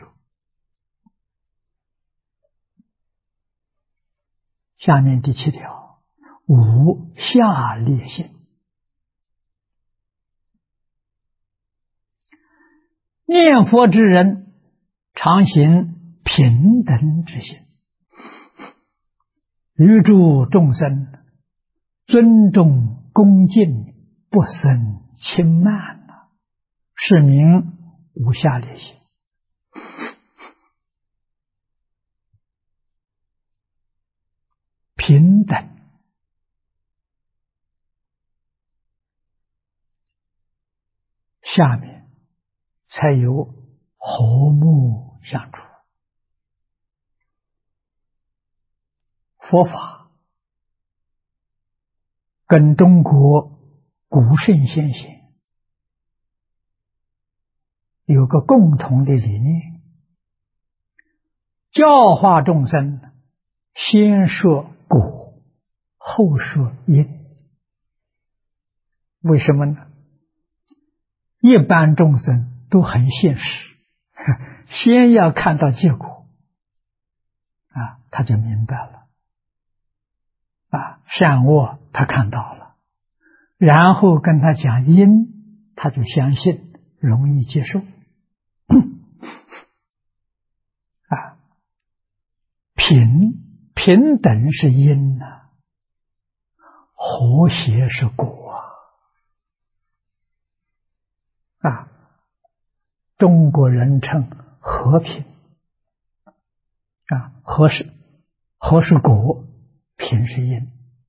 下面第7条，无下列性。念佛之人常行平等之心，于诸众生尊重恭敬，不生轻慢是名无下列性。平等下面才有和睦相处。佛法跟中国古圣先贤有个共同的理念，教化众生先说果，后说因。为什么呢？一般众生都很现实，先要看到结果他就明白了善恶他看到了，然后跟他讲因，他就相信，容易接受平等是因和谐是果中国人称和平和是果，平是因。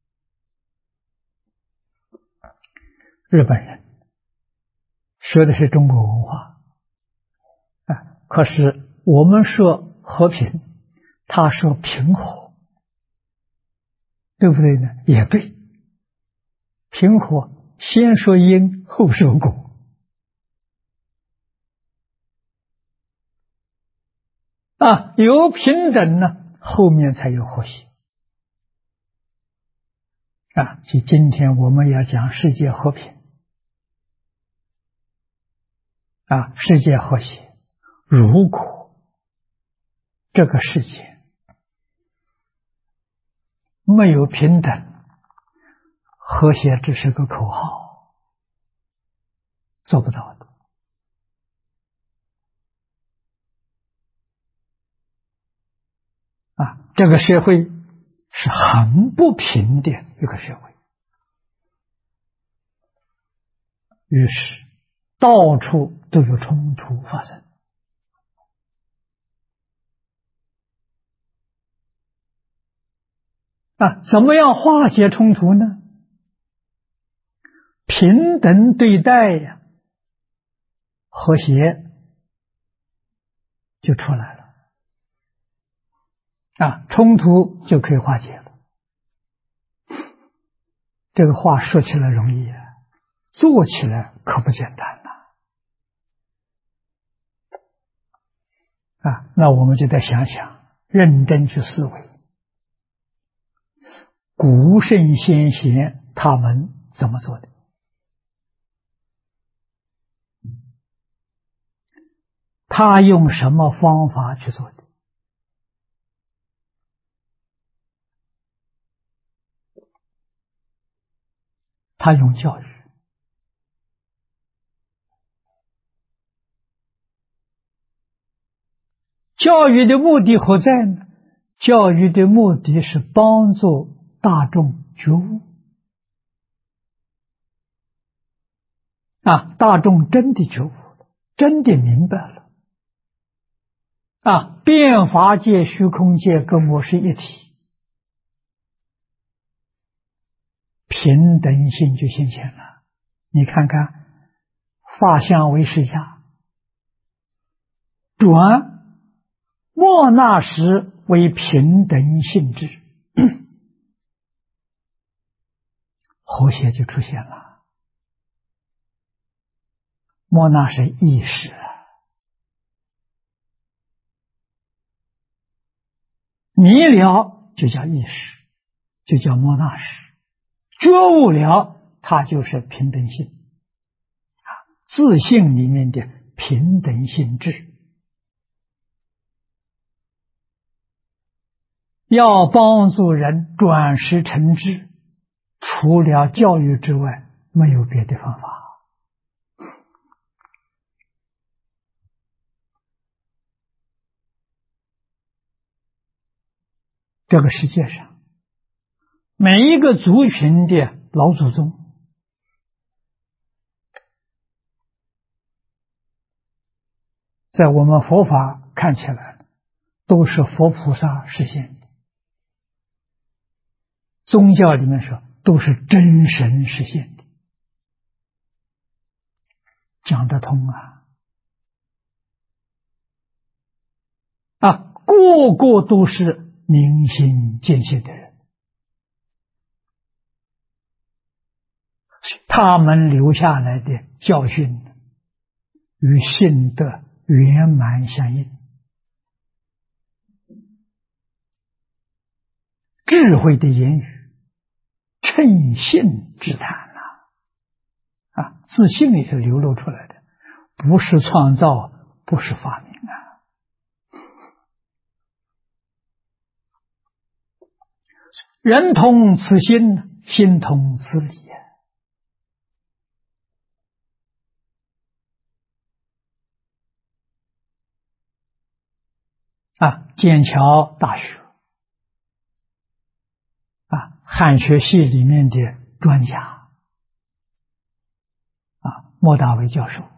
日本人学的是中国文化可是我们说和平，他说平和，对不对呢？也对，平和先说因，后说果有平等呢，后面才有和谐所以今天我们要讲世界和平世界和谐。如果这个世界没有平等，和谐只是个口号，做不到的。这个社会是很不平的一个社会，于是到处都有冲突发生。怎么样化解冲突呢？平等对待呀，和谐就出来了，冲突就可以化解了。这个话说起来容易做起来可不简单那我们就得想想，认真去思维，古圣先贤他们怎么做的？他用什么方法去做的？他用教育。教育的目的何在呢？教育的目的是帮助大众觉悟。大众真的觉悟了，真的明白了。变法界、虚空界跟我是一体，平等性就现前了。你看看，法相为释迦，转莫那时为平等性质，和谐就出现了。莫那是意识迷了就叫意识，就叫莫那识，觉悟了它就是平等性，自性里面的平等性质。要帮助人转识成智，除了教育之外，没有别的方法。这个世界上，每一个族群的老祖宗，在我们佛法看起来，都是佛菩萨实现的。宗教里面说，都是真神实现的，讲得通个个都是明心见性的人，他们留下来的教训与性德圆满相应，智慧的言语，称性之谈自信里头流露出来的，不是创造，不是发明人同此心，心同此理剑桥大学汉学系里面的专家莫大为教授，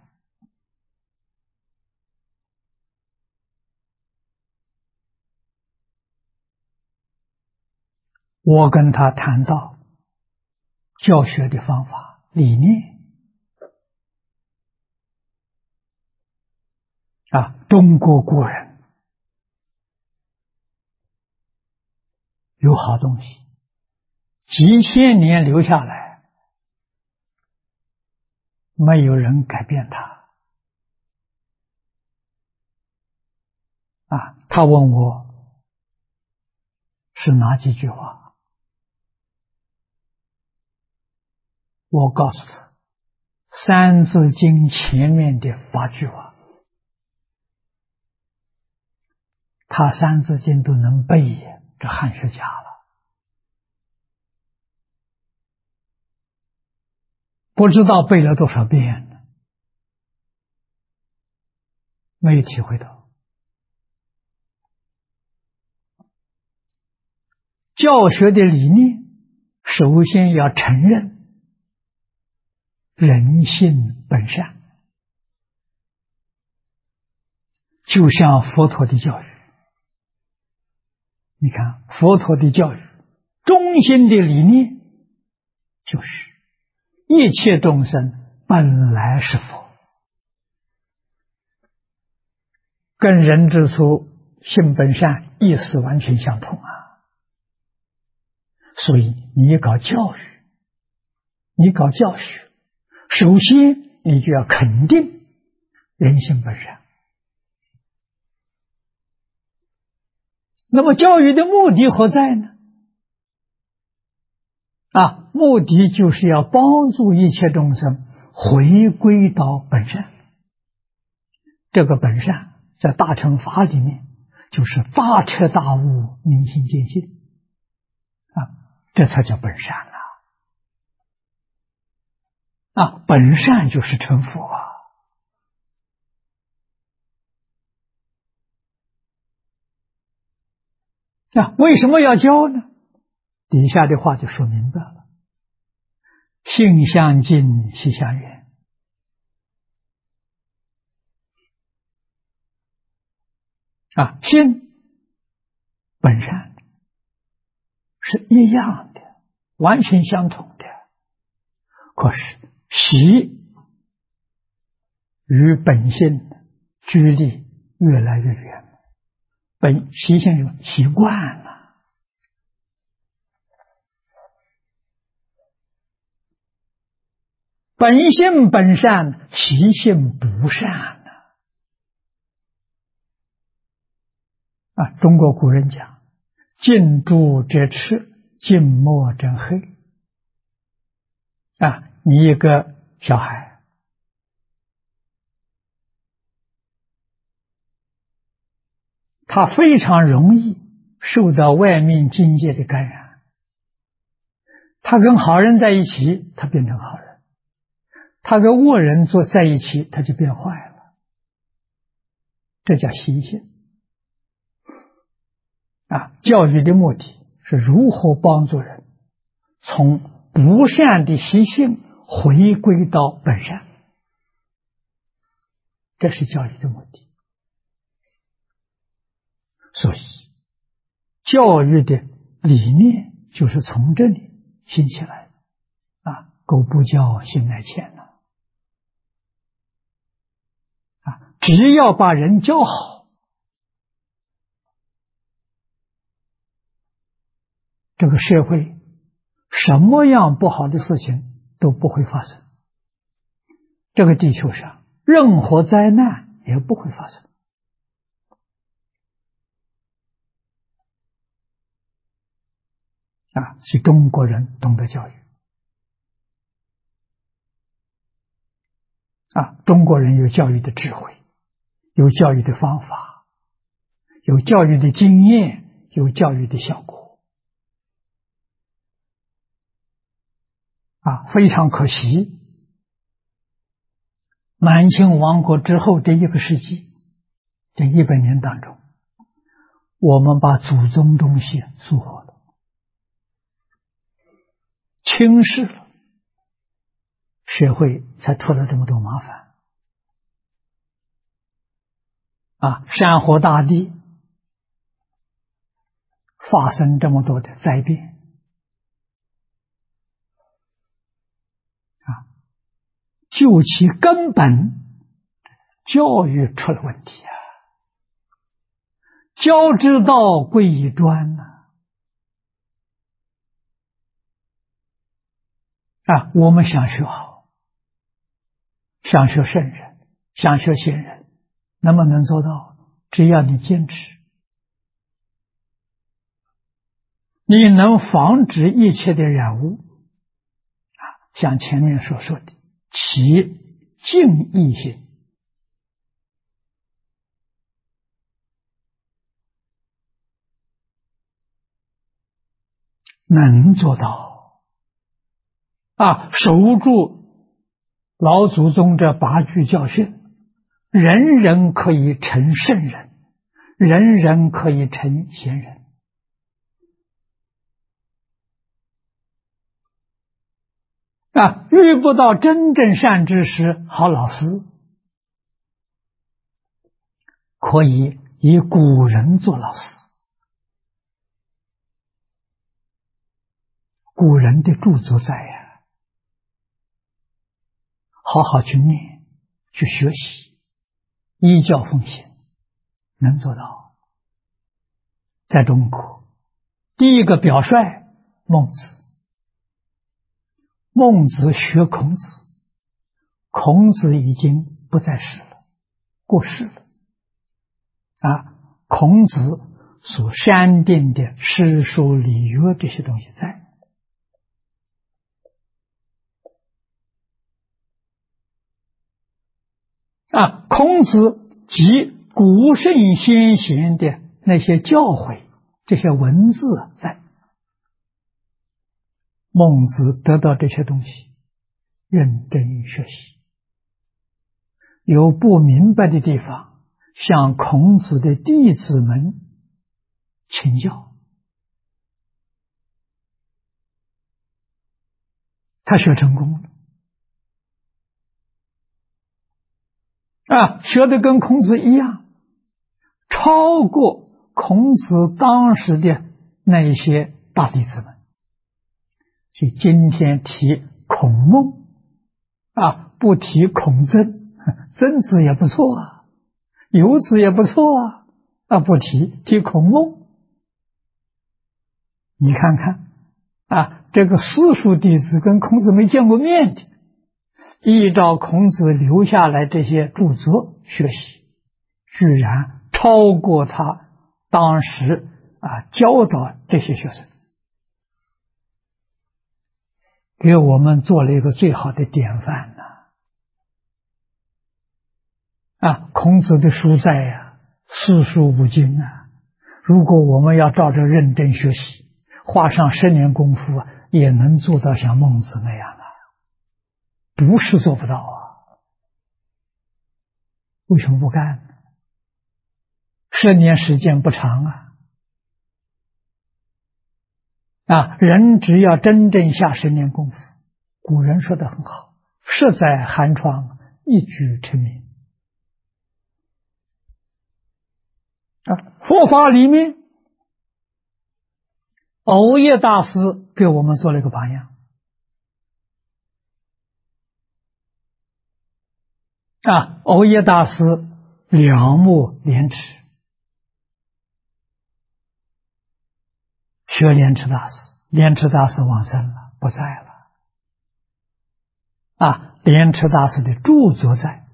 我跟他谈到教学的方法理念中国古人有好东西，几千年留下来，没有人改变它他问我是哪几句话，我告诉他三字经前面的8句话，他三字经都能背呀，这汉学家了。不知道背了多少遍呢，没有体会到。教学的理念，首先要承认人性本善，就像佛陀的教育。你看佛陀的教育中心的理念就是一切众生本来是佛，跟人之初性本善意思完全相同啊。所以你搞教育，你搞教学，首先你就要肯定人性本善。那么教育的目的何在呢？目的就是要帮助一切众生回归到本善。这个本善在大乘法里面就是大彻大悟、明心见性这才叫本善本善就是成佛为什么要教呢？底下的话就说明白了：性相近，习相远。性本善是一样的，完全相同的，可是习与本性距离越来越远，习性有习惯了。本性本善，习性不善中国古人讲：近朱者赤，近墨者黑。你一个小孩，他非常容易受到外面境界的感染。他跟好人在一起，他变成好人；他跟恶人在一起，他就变坏了。这叫习性。教育的目的是如何帮助人从不善的习性回归到本善，这是教育的目的。所以教育的理念就是从这里兴起来的苟不教，性乃迁只要把人教好，这个社会什么样不好的事情都不会发生，这个地球上任何灾难也不会发生。是中国人懂得教育中国人有教育的智慧，有教育的方法，有教育的经验，有教育的效果非常可惜，满清亡国之后的1个世纪，这100年当中，我们把祖宗东西疏忽了，轻视了，社会才出了这么多麻烦山河大地发生这么多的灾变就其根本，教育出了问题教之道贵以专我们想学好，想学圣人，想学贤人，能不能做到？只要你坚持，你能防止一切的染污像前面所说的， 其敬意心，能做到守住老祖宗这8句教训，人人可以成圣人，人人可以成贤人。遇不到真正善知识、好老师，可以以古人做老师。古人的著作在呀，好好去念，去学习，依教奉行，能做到。在中国，第一个表率孟子，孟子学孔子，孔子已经不在世了，过世了。孔子所删定的诗书礼乐这些东西在。孔子及古圣先贤的那些教诲，这些文字在。孟子得到这些东西，认真学习，有不明白的地方，向孔子的弟子们请教，他学成功了。学得跟孔子一样，超过孔子当时的那些大弟子们。所以今天提孔孟不提孔曾，曾子也不错游子也不错不提孔孟。你看看这个私塾弟子跟孔子没见过面的，依照孔子留下来这些著作学习，居然超过他当时教导这些学生，给我们做了一个最好的典范孔子的书在四书五经如果我们要照着认真学习，花上10年功夫也能做到像孟子那样不是做不到为什么不干呢？10年时间不长人只要真正下10年功夫，古人说得很好，适在寒窗，一举成名。佛法里面，藕益大师给我们做了一个榜样藕益大师两目廉耻，学廉耻大师，廉耻大师往生了，不在了廉耻大师的著作在，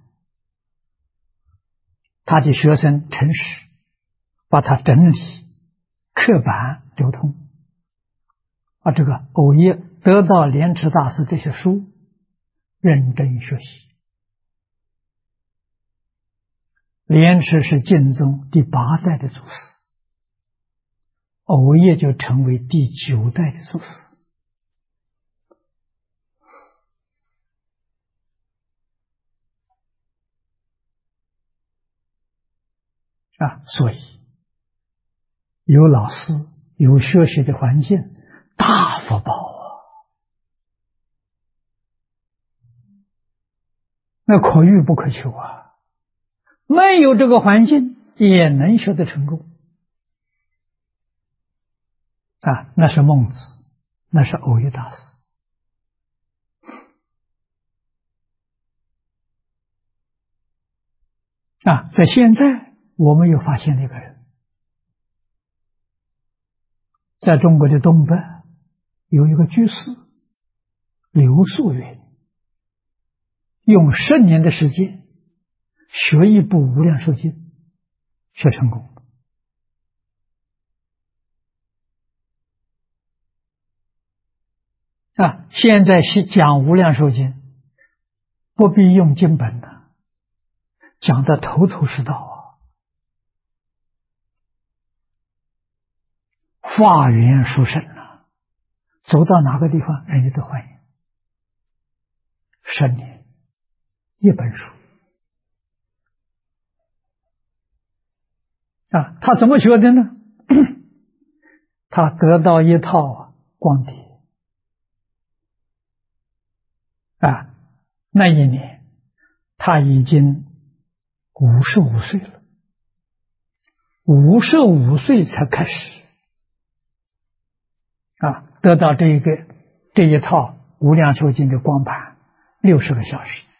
他的学生陈实把它整理刻板流通这个藕益得到廉耻大师这些书，认真学习。廉耻是晋宗第8代的祖师，藕益就成为第9代的祖师所以有老师，有学习的环境，大福报那可遇不可求没有这个环境也能学得成功那是孟子，那是藕益大师在现在我们又发现了一个人，在中国的东北有一个居士刘素云，用10年的时间学一部无量寿经，学成功现在讲无量寿经， 不必用经本的，讲的头头是道啊。化缘殊胜啊，走到哪个地方，人家都欢迎。10年一本书啊，他怎么学的呢？他得到一套光碟啊，那一年他已经55岁了，55岁才开始啊，得到这一套无量寿经的光盘60个小时。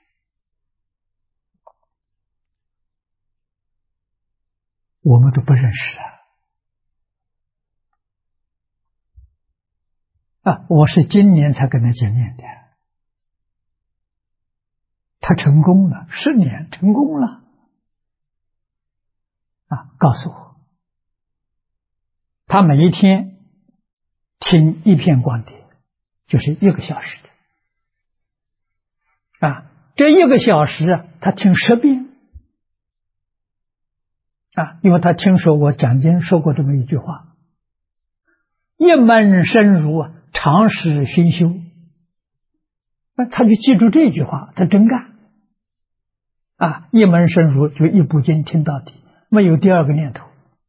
我们都不认识啊！我是今年才跟他见面的，他成功了，10年成功了啊！告诉我，他每一天听一片光碟，就是1个小时的啊，这1个小时啊，他听10遍啊，因为他听说我讲经说过这么一句话：一门深入，常识熏修。那他就记住这句话，他真干啊！一门深入，就一部经听到底，没有第二个念头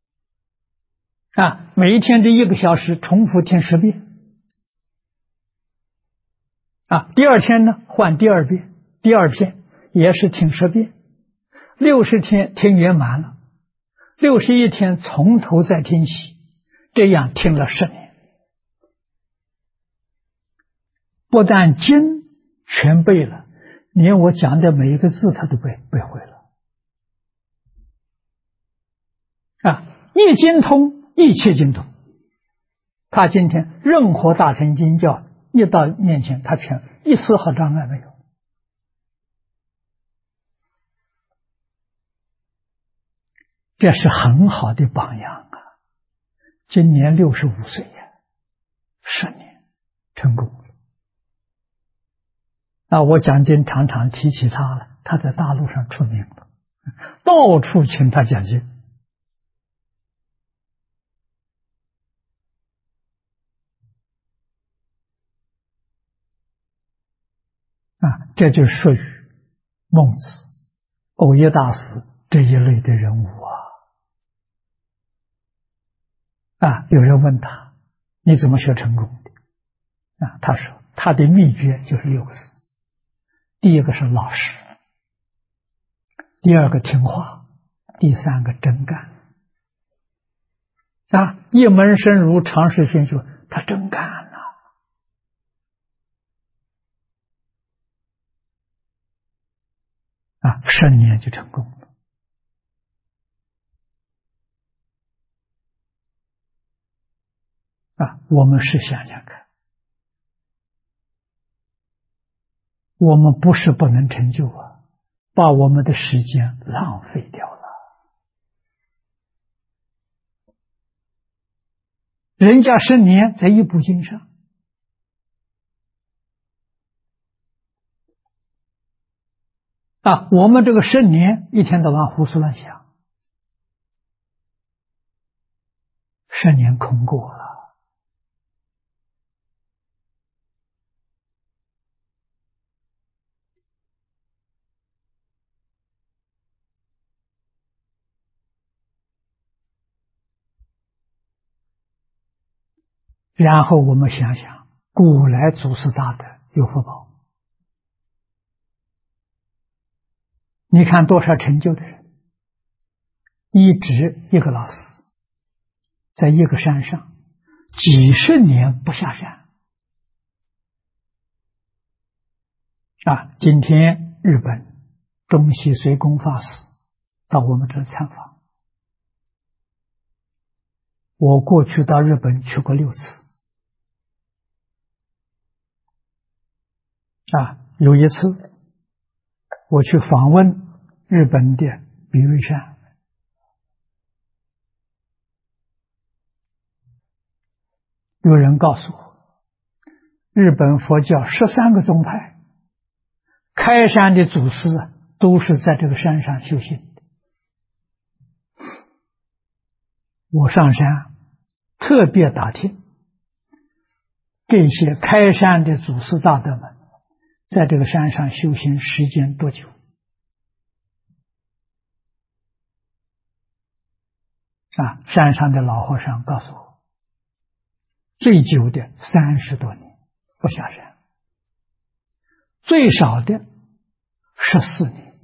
啊！每一天这1个小时重复听10遍啊，第二天呢换第2遍，第2篇也是听10遍，60天听圆满了，61天从头再听起，这样听了10年，不但经全背了，连我讲的每一个字他都背会了啊！一经通，一切经通。他今天任何大乘经教一到面前，他全一丝毫障碍没有。这是很好的榜样啊！今年65岁呀，10年成功了。那我讲经常常提起他了，他在大陆上出名了，到处请他讲经啊，这就属于孟子、藕益大师这一类的人物啊！有人问他，你怎么学成功的啊？他说他的秘诀就是6个字：第一个是老实，第2个听话，第3个真干啊！一门深入，常识熏修，他真干了啊！10年就成功了啊！我们试想想看，我们不是不能成就啊，把我们的时间浪费掉了。人家10年在一部经上啊，我们这个10年一天到晚胡思乱想，10年空过了。然后我们想想，古来祖师大德有福报，你看多少成就的人，一直一个老师，在一个山上几十年不下山啊！今天日本中西随公法师到我们这儿参访，我过去到日本去过6次啊！有一次我去访问日本的比叡山，有人告诉我，日本佛教13个宗派开山的祖师啊，都是在这个山上修行的。我上山特别打听这些开山的祖师大德们在这个山上修行时间多久啊？山上的老和尚告诉我，最久的30多年不下山，最少的14年。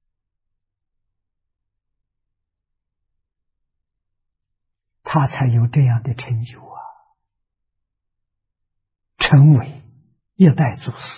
他才有这样的成就啊，成为一代祖师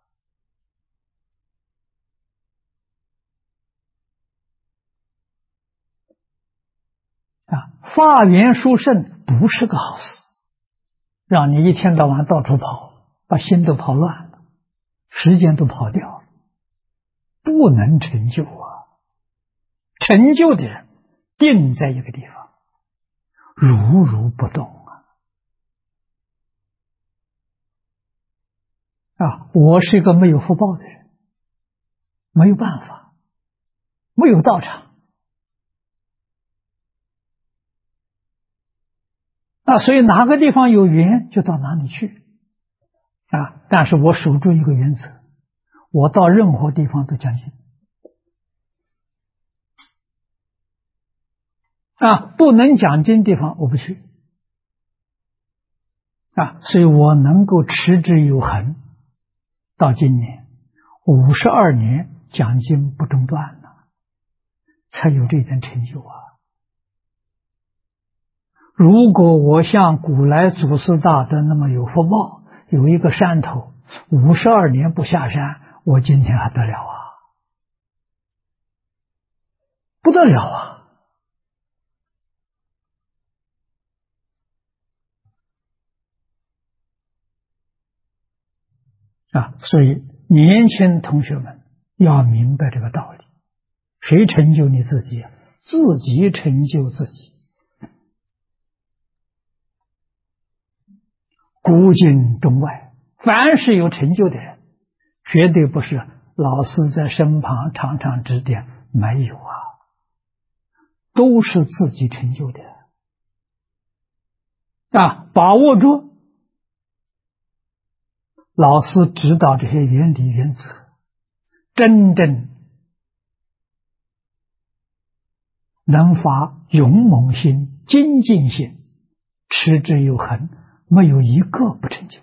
啊！发愿殊胜不是个好事，让你一天到晚到处跑，把心都跑乱了，时间都跑掉了，不能成就啊！成就的人定在一个地方，如如不动啊！我是一个没有福报的人，没有办法，没有道场啊，所以哪个地方有缘就到哪里去啊！但是我守住一个原则，我到任何地方都讲经啊，不能讲经地方我不去啊，所以我能够持之有恒，到今年52年讲经不中断了，才有这点成就啊！如果我像古来祖师大德那么有福报，有一个山头52年不下山，我今天还得了啊？不得了啊！所以年轻同学们要明白这个道理，谁成就你自己？自己成就自己。古今中外，凡是有成就的人，绝对不是老师在身旁常常指点，没有啊，都是自己成就的啊！把握住老师指导这些原理原则，真正能发勇猛心、精进心，持之有恒，没有一个不成就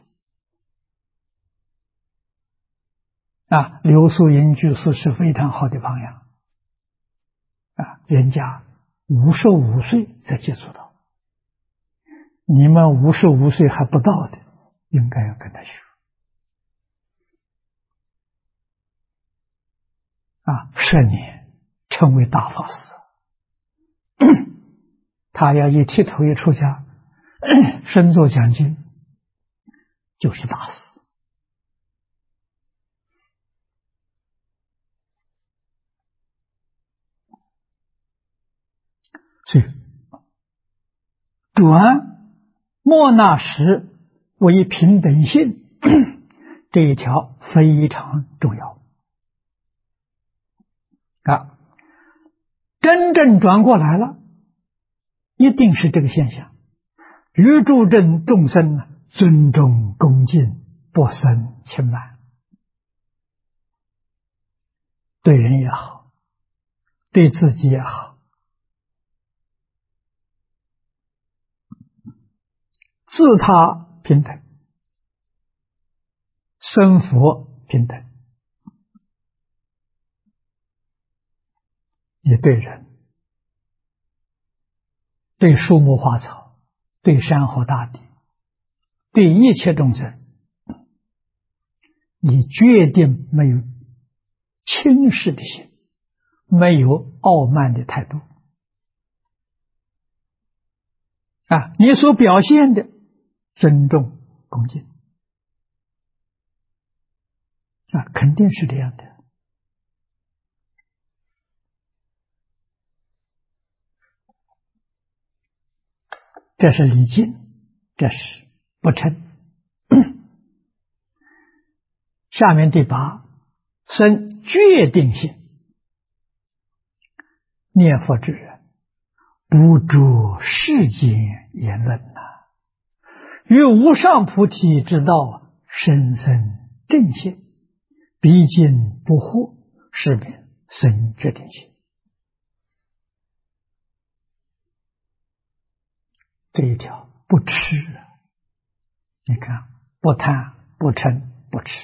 啊！刘素云居士是非常好的榜样啊，人家55岁才接触到，你们55岁还不到的，应该要跟他学啊！10年成为大法师，他要一剃头一出家，身作讲经，就是大师。所以转莫那时为平等性这一条非常重要啊！真正转过来了，一定是这个现象。于诸正众生呢，尊重恭敬，不生轻慢，对人也好，对自己也好，自他平等，生佛平等。你对人，对树木花草，对山河大地，对一切众生，你决定没有轻视的心，没有傲慢的态度啊！你所表现的尊重恭敬啊，肯定是这样的。这是礼敬，这是不嗔。下面第8， 生决定性。念佛之人，不着世间言论呐，于无上菩提之道深深正信，毕竟不惑，是名生决定性。这一条不吃，你看，不贪不嗔不痴。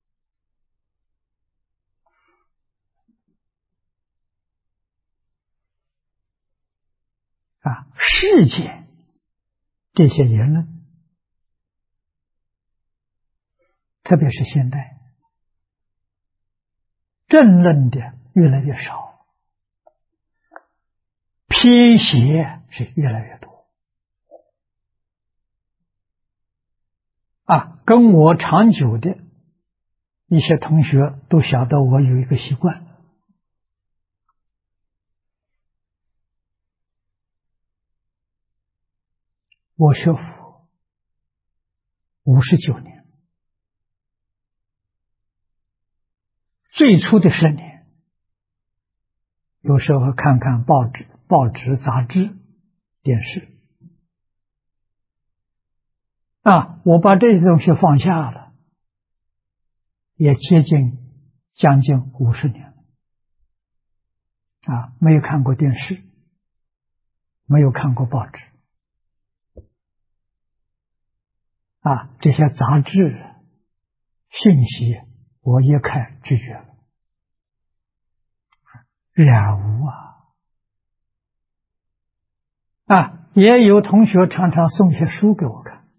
世间这些言论，特别是现代正论的越来越少，偏邪是越来越多。跟我长久的一些同学都晓得我有一个习惯，我学佛59年，最初的10年，有时候看看报纸、杂志、电视，我把这些东西放下了，也将近50年了。没有看过电视，没有看过报纸，这些杂志信息我一看拒绝了，染污也有同学常常送些书给我看，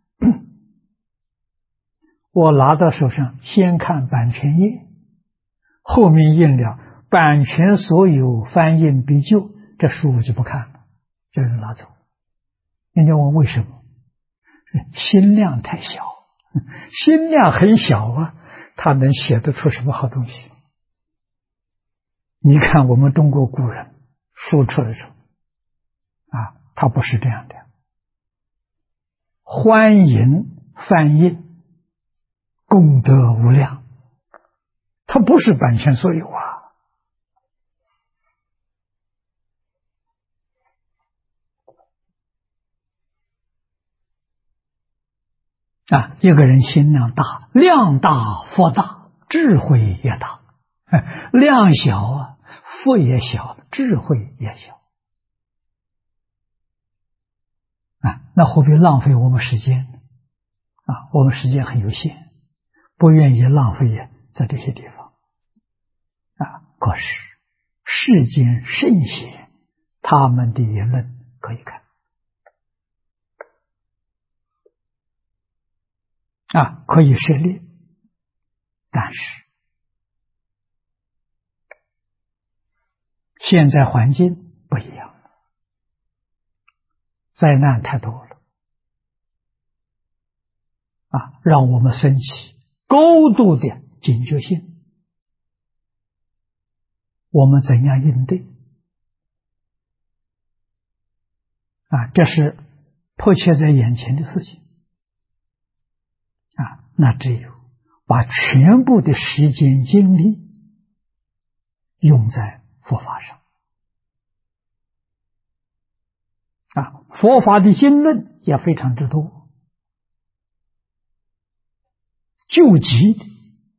我拿到手上先看版权页，后面印了版权所有，翻印必究，这书我就不看了，这人拿走。人家问为什么？心量太小，心量很小他能写得出什么好东西？你看我们中国古人说出来说他不是这样的，欢迎翻印，功德无量，它不是版权所有一个人心量大，量大福大，智慧也大，量小福也小，智慧也小那何必浪费我们时间呢？我们时间很有限，不愿意浪费在这些地方可是世间圣贤他们的言论可以看可以涉猎，但是现在环境不一样了，灾难太多了让我们升起高度的警觉性，我们怎样应对这是迫切在眼前的事情那只有把全部的时间精力用在佛法上佛法的经论也非常之多，救急的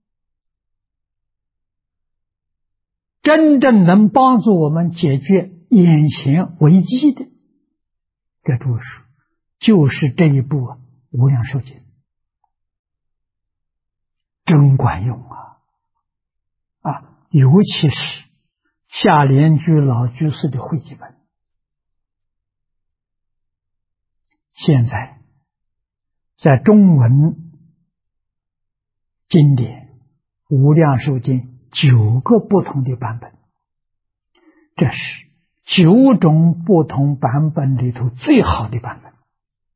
真正能帮助我们解决眼前危机的这著书，就是这一部无量寿经，真管用尤其是下莲居老居士的汇集本，现在在中文经典无量寿经9个不同的版本，这是9种不同版本里头最好的版本，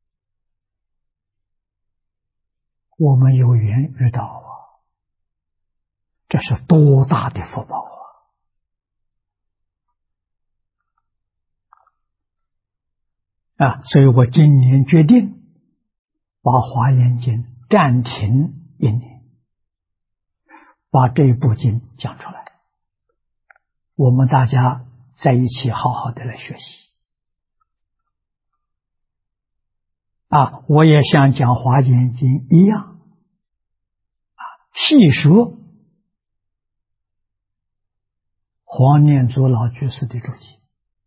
我们有缘遇到这是多大的福报所以我今年决定把华严经暂停1年， 把这部经讲出来，我们大家在一起好好的来学习。我也像讲《华严经》一样，细说黄念祖老居士的注解，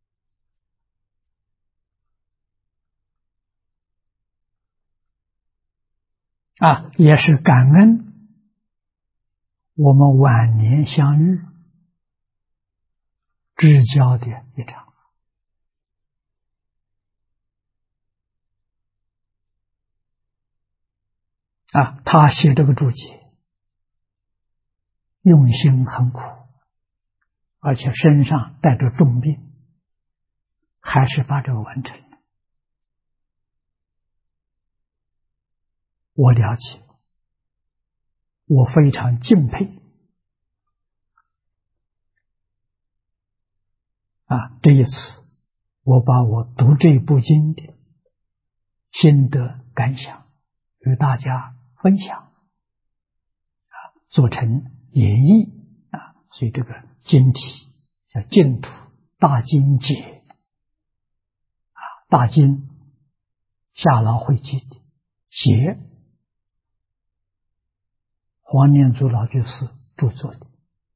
也是感恩我们晚年相遇知交的一场。他写这个注解用心很苦，而且身上带着重病，还是把这个完成了。我了解，我非常敬佩。这一次我把我读这部经的心得感想与大家分享，做成演绎所以这个经题叫净土大经解，大经夏老会集的，写黄念祖老居士著作的，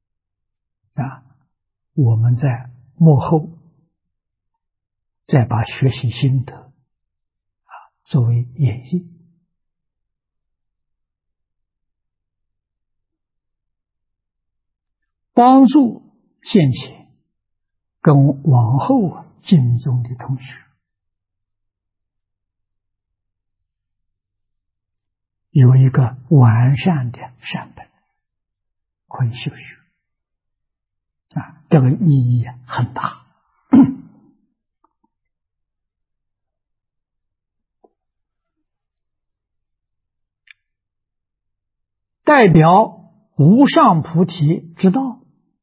我们在幕后再把学习心得作为演绎，帮助现前跟往后经中的同学有一个完善的善本可以修学，这个意义很大。代表无上菩提之道，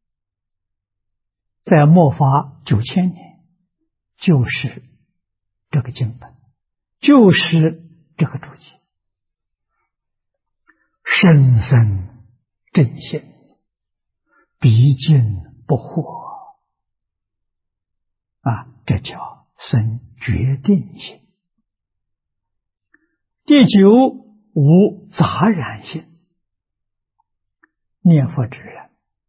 在末法9000年，就是这个经本，就是这个注解，深深正信，毕竟不惑这叫生决定性。第9，无杂染性。念佛之人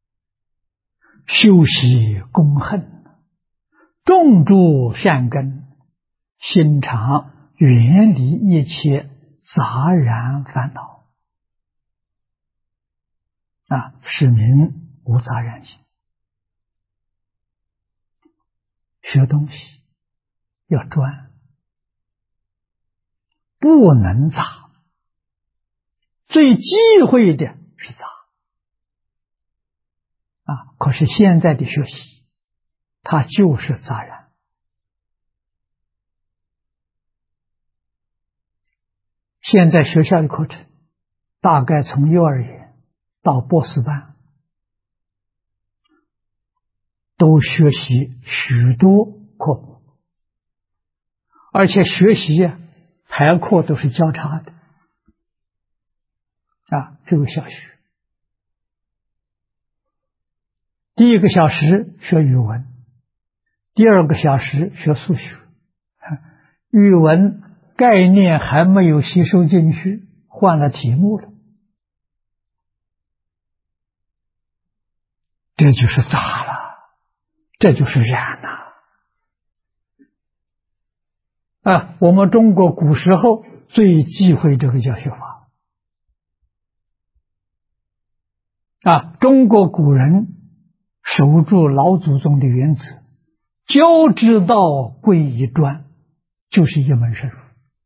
修习功恨，种诸善根，心常远离一切杂染烦恼，是名无杂染性。学东西要专，不能杂，最忌讳的是杂。可是现在的学习它就是杂染。现在学校的课程大概从幼儿园到博士班都学习许多科目，而且学习排课都是交叉的这个小学第1个小时学语文，第2个小时学数学，语文概念还没有吸收进去，换了题目了，这就是杂了，这就是染了。我们中国古时候最忌讳这个教学法。中国古人守住老祖宗的原则，教之道贵以专，就是一门深入，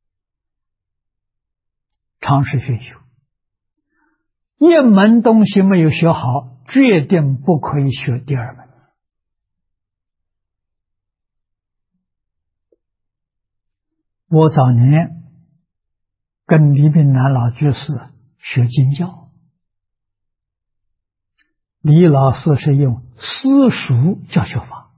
常识学修。一门东西没有学好，决定不可以学第2门。我早年跟李炳南老居士学经教，李老师是用私塾教学法，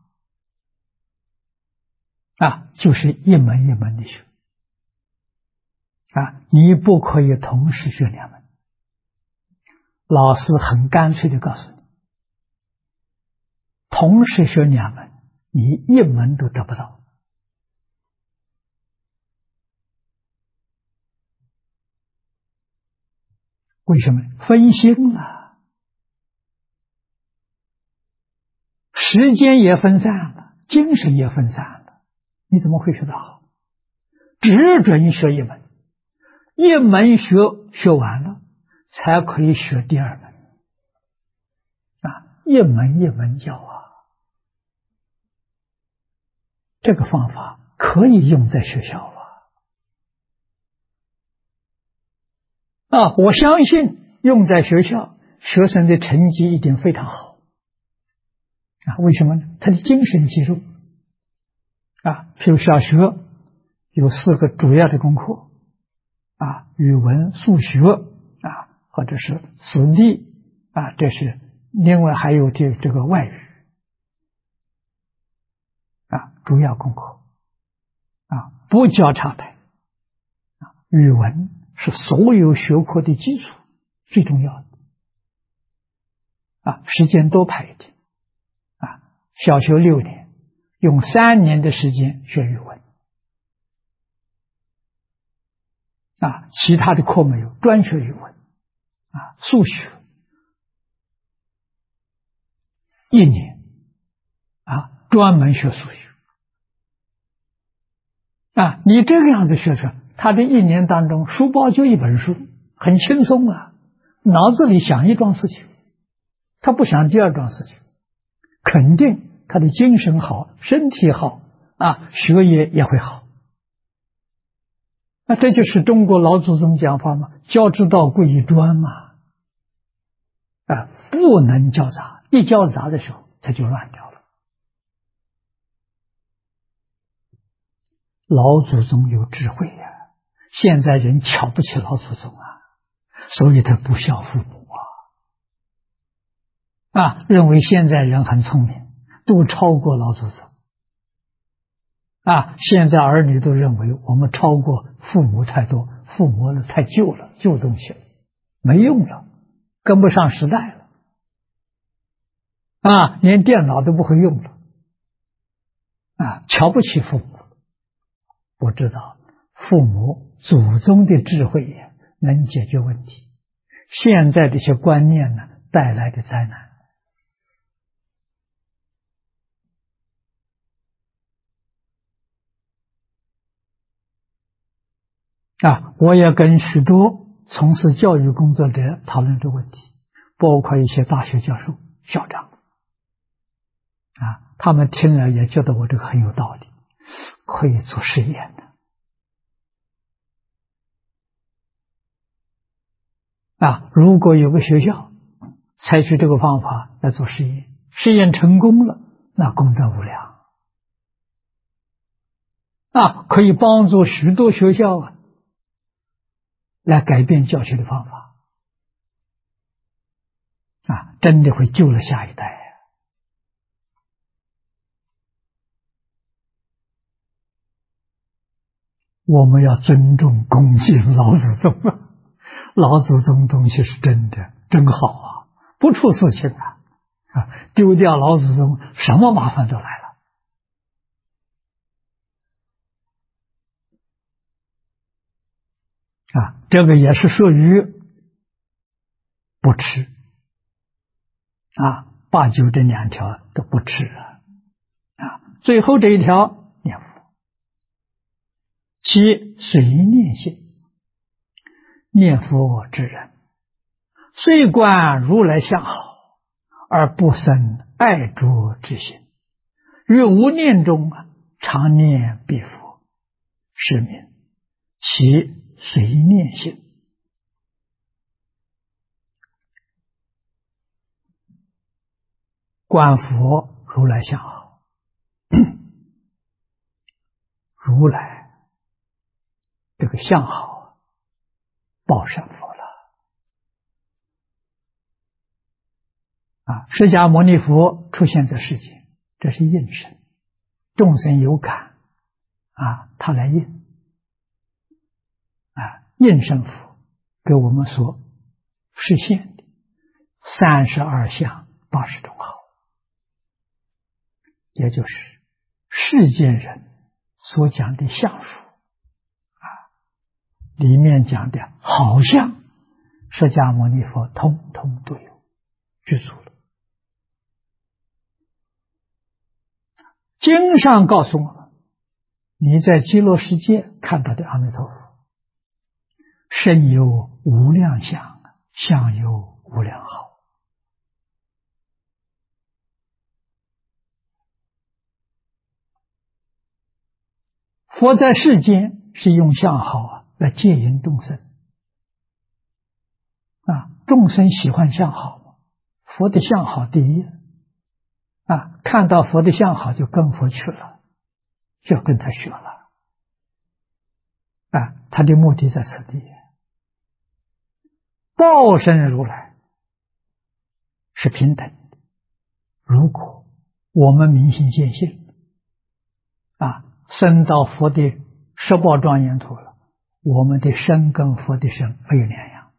就是一门一门的学，你不可以同时学2门。 老师很干脆的告诉你，同时学2门，你一门都得不到。为什么？分心了，时间也分散了，精神也分散了，你怎么会学得好？只准学一门，一门学完了，才可以学第2门。一门一门教啊，这个方法可以用在学校我相信用在学校，学生的成绩一定非常好为什么呢？他的精神集中譬如小学有4个主要的功课语文、数学或者是史地这是另外还有这个外语主要功课不交叉排语文是所有学科的基础，最重要的时间多排一点小学6年，用3年的时间学语文其他的课没有，专学语文数学1年专门学数学你这个样子学出来，他这1年当中书包就1本书，很轻松脑子里想一桩事情，他不想第2桩事情，肯定他的精神好，身体好学业也会好。这就是中国老祖宗讲法嘛，教之道贵于专嘛不能交杂，一交杂的时候它就乱掉了。老祖宗有智慧现在人瞧不起老祖宗所以他不孝父母认为现在人很聪明，都超过老祖宗现在儿女都认为我们超过父母太多，父母太旧了，旧东西没用了，跟不上时代了连电脑都不会用了瞧不起父母，不知道父母祖宗的智慧能解决问题，现在这些观念呢带来的灾难我也跟许多从事教育工作者讨论这个问题，包括一些大学教授、校长他们听了也觉得我这个很有道理，可以做实验的如果有个学校采取这个方法来做实验，实验成功了，那功德无量可以帮助许多学校来改变教学的方法真的会救了下一代我们要尊重恭敬老祖宗老祖宗东西是真的真好不出事情丢掉老祖宗什么麻烦都来了这个也是属于不吃8、9这2条都不吃最后这一条念佛，其随念性，念佛之人虽观如来相好，而不生爱着之心，于无念中常念彼佛，是名其随念性。观佛如来相好如来这个相好报上佛了释迦牟尼佛出现在世间，这是应身，众生有感他来应应身佛给我们所实现的 32相80种好，也就是世间人所讲的相术里面讲的好像释迦牟尼佛通通都有具足了。经上告诉我们，你在极乐世界看到的阿弥陀佛，身有无量相，相有无量好。佛在世间是用相好来接引众生众生喜欢相好，佛的相好第一看到佛的相好就跟佛去了，就跟他学了他的目的在此地。报身如来是平等的，如果我们明心见性升到佛的十报庄严土了，我们的身跟佛的身没有两样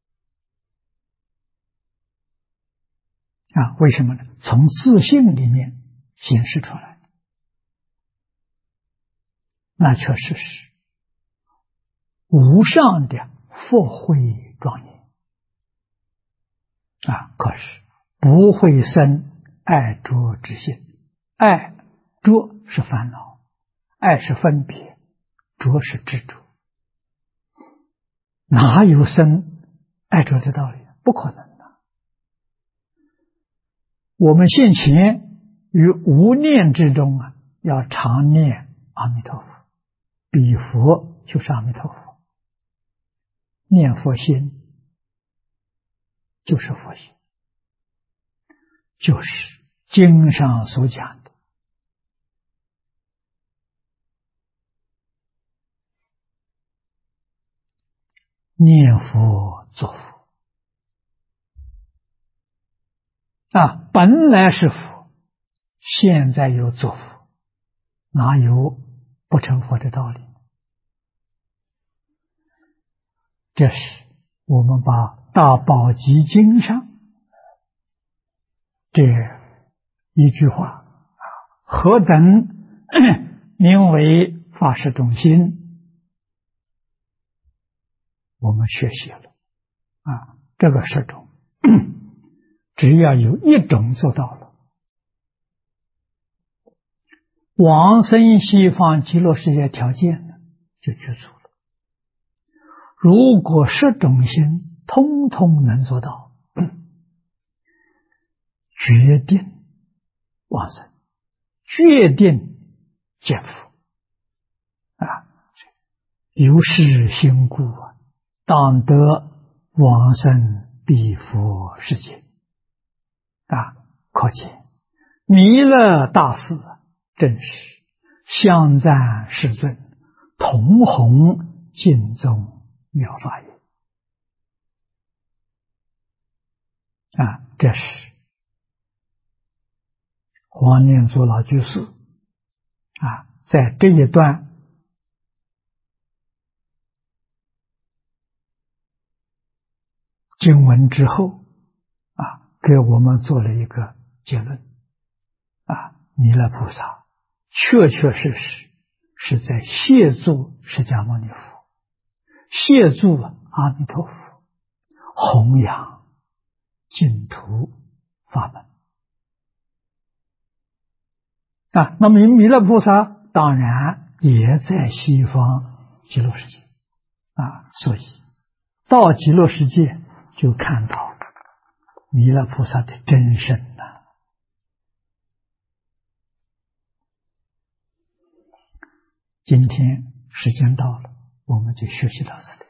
为什么呢？从自性里面显示出来的，那确实是无上的佛慧庄严可是不会生爱着之心。爱着是烦恼，爱是分别，着是执着，哪有生爱着的道理？不可能的。我们现前于无念之中要常念阿弥陀佛，彼佛就是阿弥陀佛，念佛心就是佛心，就是经上所讲的念佛作佛本来是佛，现在又作佛，哪有不成佛的道理？这是我们把大宝积经上这一句话何等名为法识中心，我们学习了这个十种只要有一种做到了，往生西方极乐世界条件呢就具足了。如果十种心通通能做到，决定往生，决定见佛由是心故当得往生彼佛世界可见弥勒大士正是香赞世尊，同弘尽宗妙法也这是黄念祖老居士在这一段经文之后给我们做了一个结论弥勒菩萨确确实实是在协助释迦牟尼佛，协助阿弥陀佛弘扬净土法门那么弥勒菩萨当然也在西方极乐世界所以到极乐世界就看到弥勒菩萨的真身今天时间到了，我们就学习到这里。